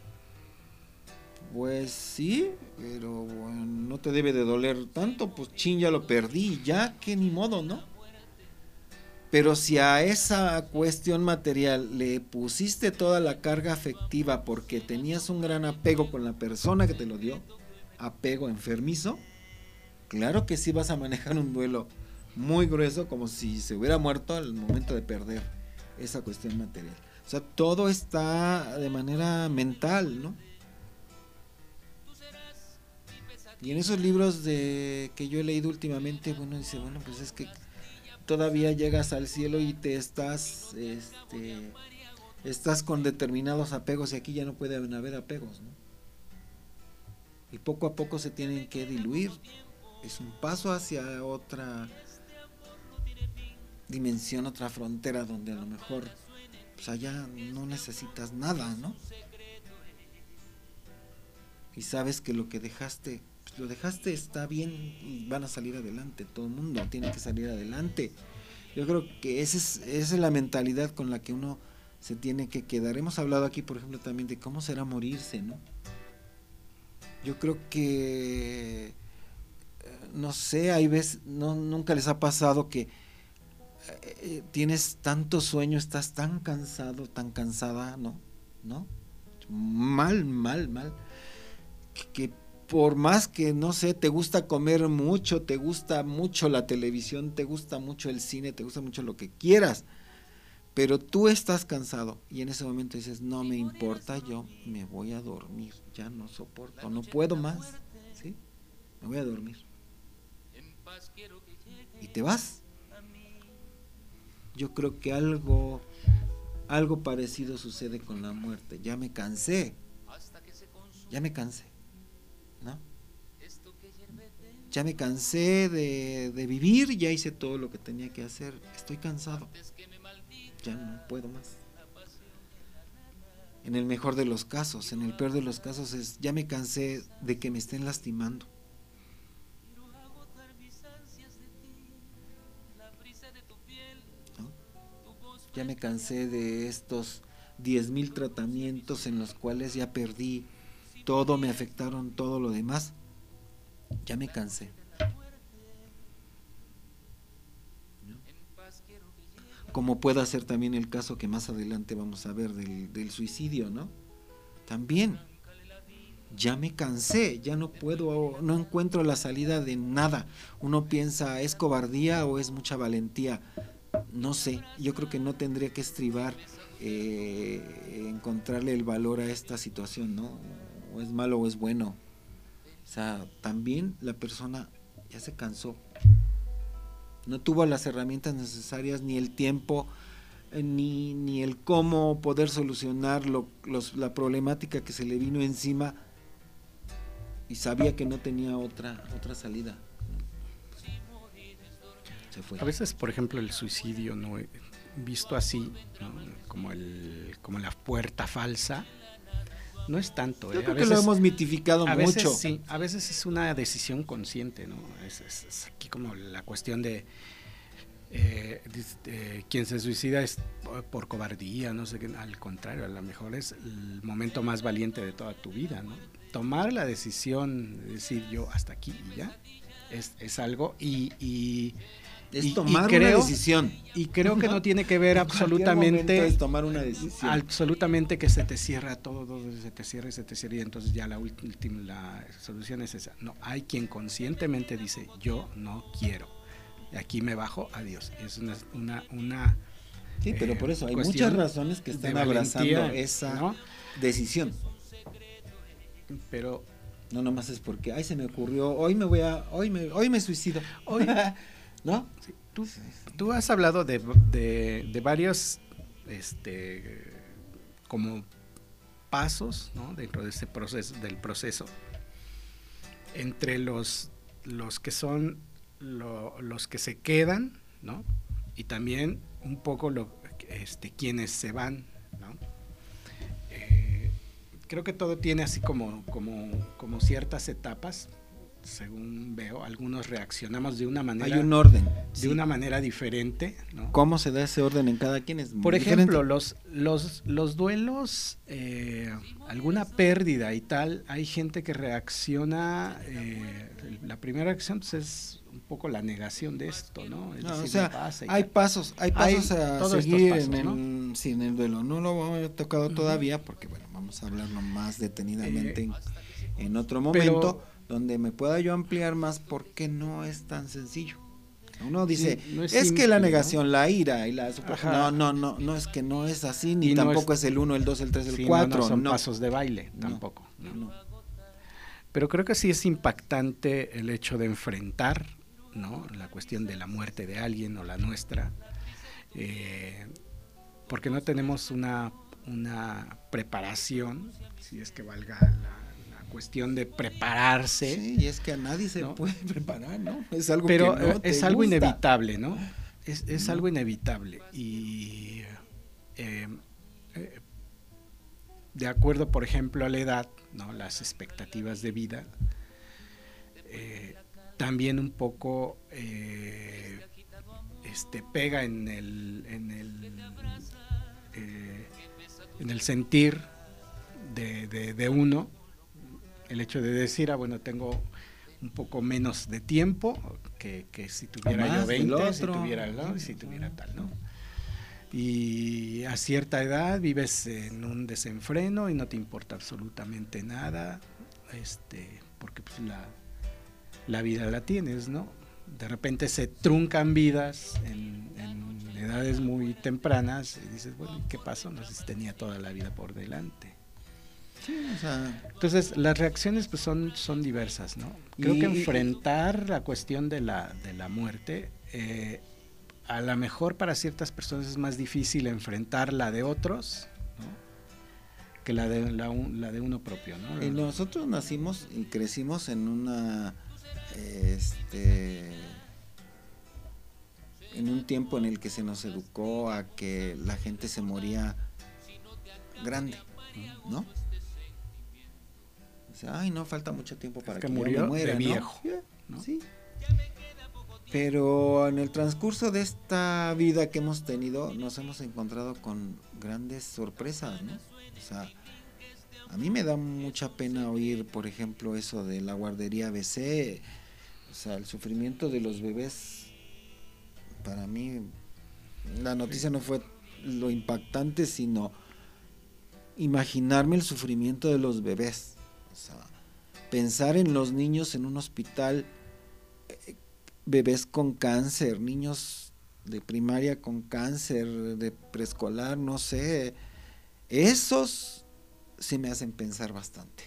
Pues sí, pero bueno, no te debe de doler tanto, pues chin, ya lo perdí, ya que ni modo, ¿no? Pero si a esa cuestión material le pusiste toda la carga afectiva porque tenías un gran apego con la persona que te lo dio, apego enfermizo, claro que sí vas a manejar un duelo muy grueso, como si se hubiera muerto al momento de perder esa cuestión material. O sea, todo está de manera mental, ¿no? Y en esos libros de que yo he leído últimamente, bueno, dice, bueno, pues es que todavía llegas al cielo y te estás, este, estás con determinados apegos y aquí ya no puede haber apegos, ¿no? Y poco a poco se tienen que diluir. Es un paso hacia otra dimensión, otra frontera donde a lo mejor pues allá no necesitas nada, ¿no? Y sabes que lo que dejaste, pues lo dejaste, está bien y van a salir adelante, todo el mundo tiene que salir adelante. Yo creo que esa es, esa es la mentalidad con la que uno se tiene que quedar. Hemos hablado aquí, por ejemplo, también de cómo será morirse, ¿no? Yo creo que no sé, hay veces, no, nunca les ha pasado que eh, tienes tanto sueño, estás tan cansado, tan cansada, ¿no? ¿No? Mal, mal, mal. Que, que por más que, no sé, te gusta comer mucho, te gusta mucho la televisión, te gusta mucho el cine, te gusta mucho lo que quieras, pero tú estás cansado y en ese momento dices, no me importa, yo me voy a dormir, ya no soporto, no puedo más, ¿sí? Me voy a dormir. Y te vas. Yo creo que algo algo parecido sucede con la muerte. Ya me cansé. Ya me cansé, ¿no? Ya me cansé de, de vivir, ya hice todo lo que tenía que hacer. Estoy cansado. Ya no puedo más. En el mejor de los casos, en el peor de los casos es, ya me cansé de que me estén lastimando. ¿No? Ya me cansé de estos diez mil tratamientos en los cuales ya perdí todo, me afectaron todo lo demás. Ya me cansé. ¿No? como pueda ser también el caso que más adelante vamos a ver del, del suicidio, ¿no? También, ya me cansé, ya no puedo, no encuentro la salida de nada. Uno piensa, ¿es cobardía o es mucha valentía? No sé, yo creo que no tendría que estribar eh, encontrarle el valor a esta situación, ¿no? O es malo o es bueno. O sea, también la persona ya se cansó. No tuvo las herramientas necesarias, ni el tiempo, eh, ni, ni el cómo poder solucionar lo, los, la problemática que se le vino encima, y sabía que no tenía otra, otra salida. Se fue. A veces, por ejemplo, el suicidio, ¿no?, visto así, ¿no?, como, el, como la puerta falsa, no es tanto. Yo ¿eh? creo a que veces, lo hemos mitificado a mucho. Veces, sí, a veces es una decisión consciente, ¿no? Es, es, es aquí como la cuestión de eh, eh, quien se suicida es por cobardía, no sé qué. Al contrario, a lo mejor es el momento más valiente de toda tu vida, ¿no? Tomar la decisión de decir yo hasta aquí y ya es, es algo y, y es y, tomar y creo, una decisión y creo que no tiene que ver absolutamente es tomar una decisión. absolutamente que se te cierra todo, todo se te cierra y se te cierra y entonces ya la última la solución es esa. No, hay quien conscientemente dice yo no quiero, aquí me bajo, adiós. Es una una, una sí, pero eh, por eso hay muchas razones que están abrazando valentía, esa ¿no? decisión. Pero no nomás es porque ay se me ocurrió, hoy me voy a hoy me hoy me suicido. Hoy ¿no? Sí, tú, tú has hablado de, de, de varios este como pasos, ¿no?, dentro de ese proceso del proceso entre los los que son lo, los que se quedan, ¿no?, y también un poco lo este quienes se van, ¿no? Eh, creo que todo tiene así como como como ciertas etapas. Según veo, algunos reaccionamos de una manera. Hay un orden. De sí. una manera diferente, ¿no? ¿Cómo se da ese orden en cada quien? Es Por diferente. ejemplo, los, los, los duelos, eh, alguna pérdida y tal, hay gente que reacciona, eh, la primera reacción pues, es un poco la negación de esto, ¿no? Es no decir, o sea, pasa hay tal. pasos, hay pasos hay a seguir pasos, en, el, ¿no? sí, en el duelo. No lo he tocado uh-huh. todavía porque, bueno, vamos a hablarlo más detenidamente eh, en, en otro momento. Pero, donde me pueda yo ampliar más porque no es tan sencillo. Uno dice, sí, no es, es simple, que la negación, ¿no?, la ira y la no, no, no, no es que no es así, ni y tampoco no es, es el uno, el dos, el tres, el cuatro. No, no son no. pasos de baile, tampoco. No, no. Pero creo que sí es impactante el hecho de enfrentar, ¿no?, la cuestión de la muerte de alguien o la nuestra, eh, porque no tenemos una, una preparación, si es que valga la cuestión de prepararse. Sí, y es que a nadie se ¿no? puede preparar, ¿no? Es algo Pero que no te es algo gusta. inevitable, ¿no? Es, es no. algo inevitable y eh, eh, de acuerdo, por ejemplo, a la edad, ¿no?, las expectativas de vida, eh, también un poco eh, este pega en el en el eh, en el sentir de, de, de uno. El hecho de decir, ah, bueno, tengo un poco menos de tiempo que, que si tuviera yo veinte, si tuviera, ¿no?, si tuviera tal, ¿no? Y a cierta edad vives en un desenfreno y no te importa absolutamente nada, este, porque pues la, la vida la tienes, ¿no? De repente se truncan vidas en, en edades muy tempranas y dices, bueno, ¿qué pasó? No sé si tenía toda la vida por delante. Sí, o sea, entonces las reacciones pues son, son diversas, ¿no? Creo y, que enfrentar la cuestión de la, de la muerte, eh, a lo mejor para ciertas personas es más difícil enfrentar la de otros, ¿no?, que la de, la, la de uno propio, ¿no? Y nosotros nacimos y crecimos en una, este, en un tiempo en el que se nos educó a que la gente se moría grande, ¿no? O sea, ay, no, falta mucho tiempo para que, que murió me muera, de viejo, ¿no? Sí. Pero en el transcurso de esta vida que hemos tenido, nos hemos encontrado con grandes sorpresas, ¿no? O sea, a mí me da mucha pena oír, por ejemplo, eso de la guardería B C, o sea, el sufrimiento de los bebés, para mí la noticia no fue lo impactante, sino imaginarme el sufrimiento de los bebés. O sea, pensar en los niños en un hospital, eh, bebés con cáncer, niños de primaria con cáncer, de preescolar, no sé, esos sí me hacen pensar bastante.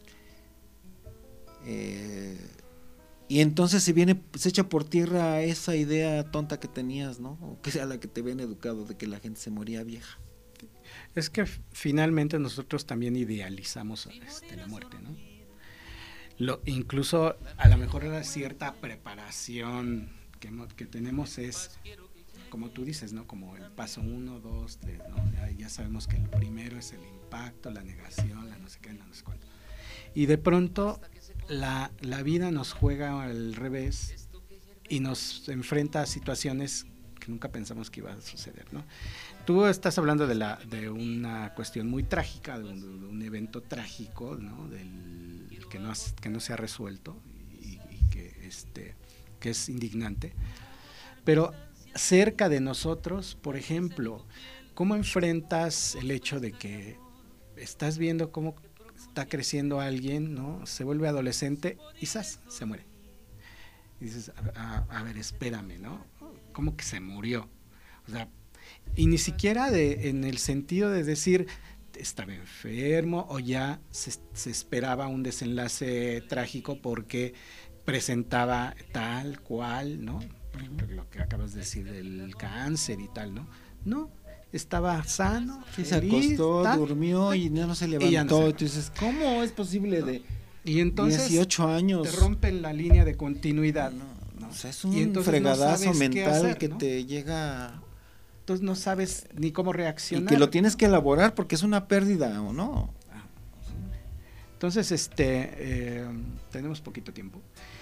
Eh, y entonces se viene, se echa por tierra esa idea tonta que tenías, ¿no? O que sea la que te ven educado, de que la gente se moría vieja. Es que finalmente nosotros también idealizamos este, la muerte, ¿no? Lo, incluso a lo mejor la cierta preparación que, que tenemos es, como tú dices, ¿no? Como el paso uno, dos, tres, ¿no? Ya, ya sabemos que el primero es el impacto, la negación, la no sé qué, no sé cuánto. Y de pronto la, la vida nos juega al revés y nos enfrenta a situaciones que nunca pensamos que iba a suceder, ¿no? Tú estás hablando de la de una cuestión muy trágica, de un, de un evento trágico, ¿no? Del que no has, que no se ha resuelto y, y que este que es indignante. Pero cerca de nosotros, por ejemplo, ¿cómo enfrentas el hecho de que estás viendo cómo está creciendo alguien, ¿no? Se vuelve adolescente y ¡zas!, se muere? Y dices, a, a, a ver, espérame, ¿no? ¿Cómo que se murió? O sea, y ni siquiera de, en el sentido de decir estaba enfermo o ya se, se esperaba un desenlace trágico porque presentaba tal cual, ¿no? Por ejemplo, lo que acabas de decir del cáncer y tal, ¿no? No, estaba sano, sí, feliz, se acostó, tal, durmió y ya no se levantó. Y ya no se... Tú dices, ¿cómo es posible de y entonces dieciocho años? Te rompen la línea de continuidad. No, no, o sea, es un fregadazo no mental hacer, que ¿no? te llega... Entonces no sabes ni cómo reaccionar. Y que lo tienes que elaborar porque es una pérdida, ¿o no? Entonces, este, eh, tenemos poquito tiempo.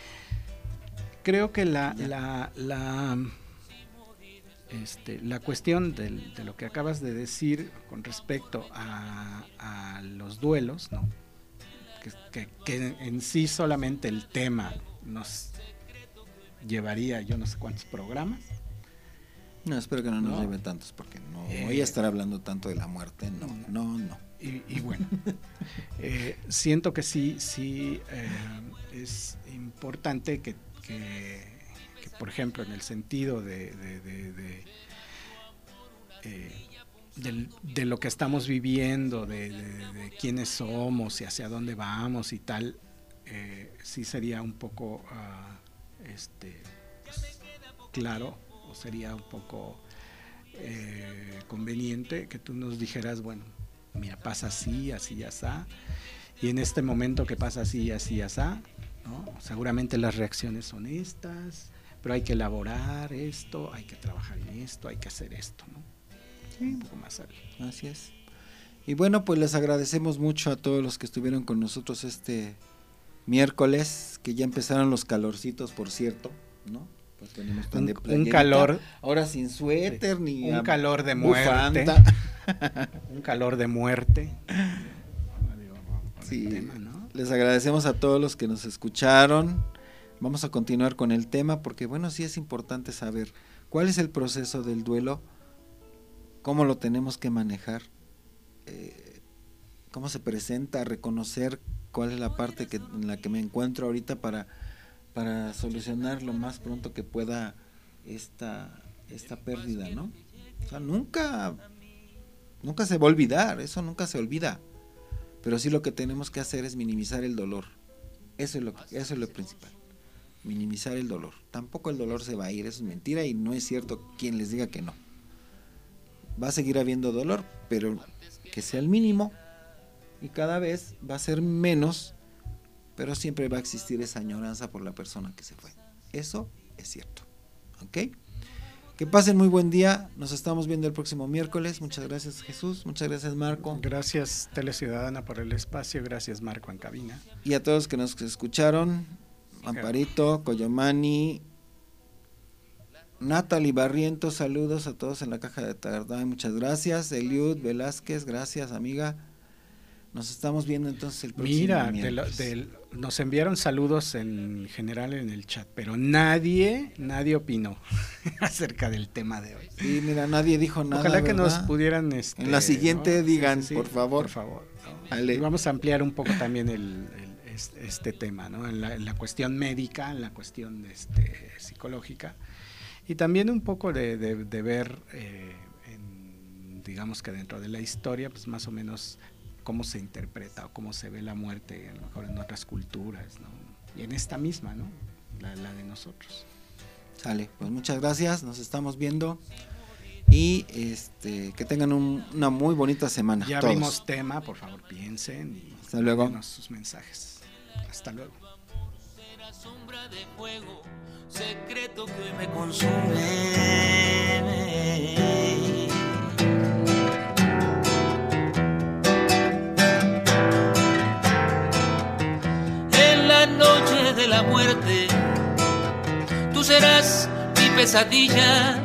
Creo que la, la, la, este, la cuestión del, de lo que acabas de decir con respecto a, a los duelos, ¿no? Que, que, que en sí solamente el tema nos llevaría yo no sé cuántos programas. No, espero que no nos no. lleve tantos, porque no eh, voy a estar hablando tanto de la muerte, no, no, no. Y, y bueno, eh, siento que sí, sí eh, es importante que, que, que, por ejemplo, en el sentido de, de, de, de, eh, de, de lo que estamos viviendo, de, de, de quiénes somos y hacia dónde vamos y tal, eh, sí sería un poco uh, este, pues, claro, sería un poco eh, conveniente que tú nos dijeras, bueno, mira, pasa así, así, así, y en este momento que pasa así, así, así, ¿no? Seguramente las reacciones son estas, pero hay que elaborar esto, hay que trabajar en esto, hay que hacer esto, ¿no? Sí, un poco más sabio. Así es. Y bueno, pues les agradecemos mucho a todos los que estuvieron con nosotros este miércoles, que ya empezaron los calorcitos, por cierto, ¿no? Pues venimos tan un, de un calor ahora sin suéter ni un calor de muerte un calor de muerte sí, tema, ¿no? Les agradecemos a todos los que nos escucharon. Vamos a continuar con el tema porque bueno, sí es importante saber cuál es el proceso del duelo, cómo lo tenemos que manejar, eh, cómo se presenta, reconocer cuál es la parte que, en la que me encuentro ahorita para para solucionar lo más pronto que pueda esta, esta pérdida, ¿no? O sea, nunca, nunca se va a olvidar, eso nunca se olvida, pero sí lo que tenemos que hacer es minimizar el dolor, eso es lo, eso es lo principal, minimizar el dolor. Tampoco el dolor se va a ir, eso es mentira y no es cierto quien les diga que no. Va a seguir habiendo dolor, pero que sea el mínimo y cada vez va a ser menos, pero siempre va a existir esa añoranza por la persona que se fue. Eso es cierto. ¿Ok? Que pasen muy buen día. Nos estamos viendo el próximo miércoles. Muchas gracias, Jesús. Muchas gracias, Marco. Gracias, Teleciudadana, por el espacio. Gracias, Marco, en cabina. Y a todos que nos escucharon. Amparito, Coyomani, Natalie Barrientos, saludos a todos en la caja de Tagarday. Muchas gracias. Eliud Velázquez, gracias, amiga. Nos estamos viendo entonces el próximo Mira, miércoles. de lo, de, nos enviaron saludos en general en el chat, pero nadie, nadie opinó acerca del tema de hoy. Sí, mira, nadie dijo nada. Ojalá que ¿verdad? nos pudieran... Este, en la siguiente ¿no? digan, sí, sí, por favor. Por favor. ¿no? Ale. Vamos a ampliar un poco también el, el, este, este tema, ¿no? En la, en la cuestión médica, en la cuestión de este, psicológica, y también un poco de, de, de ver, eh, en, digamos que dentro de la historia, pues más o menos cómo se interpreta o cómo se ve la muerte, a lo mejor en otras culturas, ¿no? Y en esta misma, ¿no? La, la de nosotros. Sale, pues muchas gracias, nos estamos viendo y este que tengan un, una muy bonita semana. Ya todos. abrimos tema, por favor piensen y hasta luego. denos sus mensajes. Hasta luego. Será sombra de fuego, secreto que hoy me consume. En la noche de la muerte, tú serás mi pesadilla.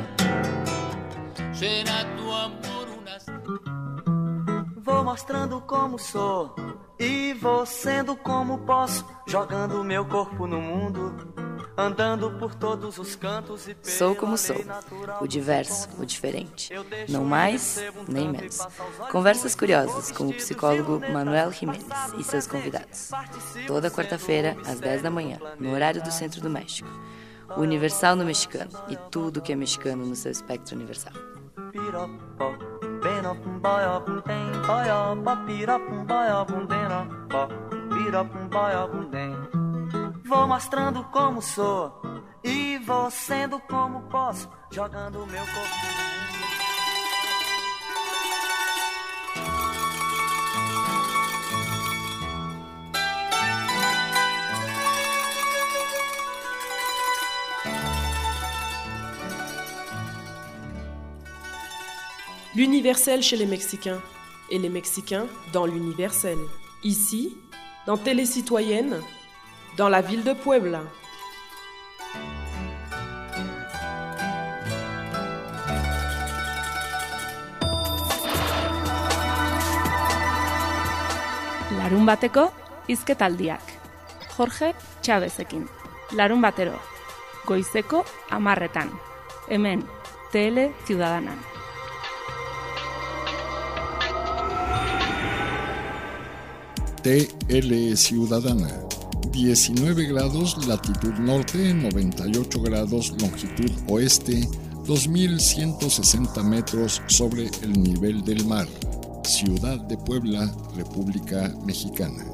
Será tu amor una... Vou mostrando como sou e vou sendo como posso, jogando meu corpo no mundo, andando por todos os cantos e Sou como sou, o diverso, o diferente. Não mais, nem menos. Conversas curiosas com o psicólogo Manuel Jiménez e seus convidados. Toda quarta-feira, às dez da manhã, no horário do Centro do México. O Universal no mexicano e tudo que é mexicano no seu espectro universal. Vou mostrando como sou e vou sendo como posso, jogando meu corpo no mundo. L'universel chez les Mexicains et les Mexicains dans l'universel. Ici, dans Télécitoyenne, dans la ville de Puebla. Larun bateko hizketaldiak. Jorge Chavezekin. Larun batero. Goizeko hamarretan. Hemen, Tele Ciudadana. T L Ciudadana, diecinueve grados latitud norte, noventa y ocho grados longitud oeste, dos mil ciento sesenta metros sobre el nivel del mar. Ciudad de Puebla, República Mexicana.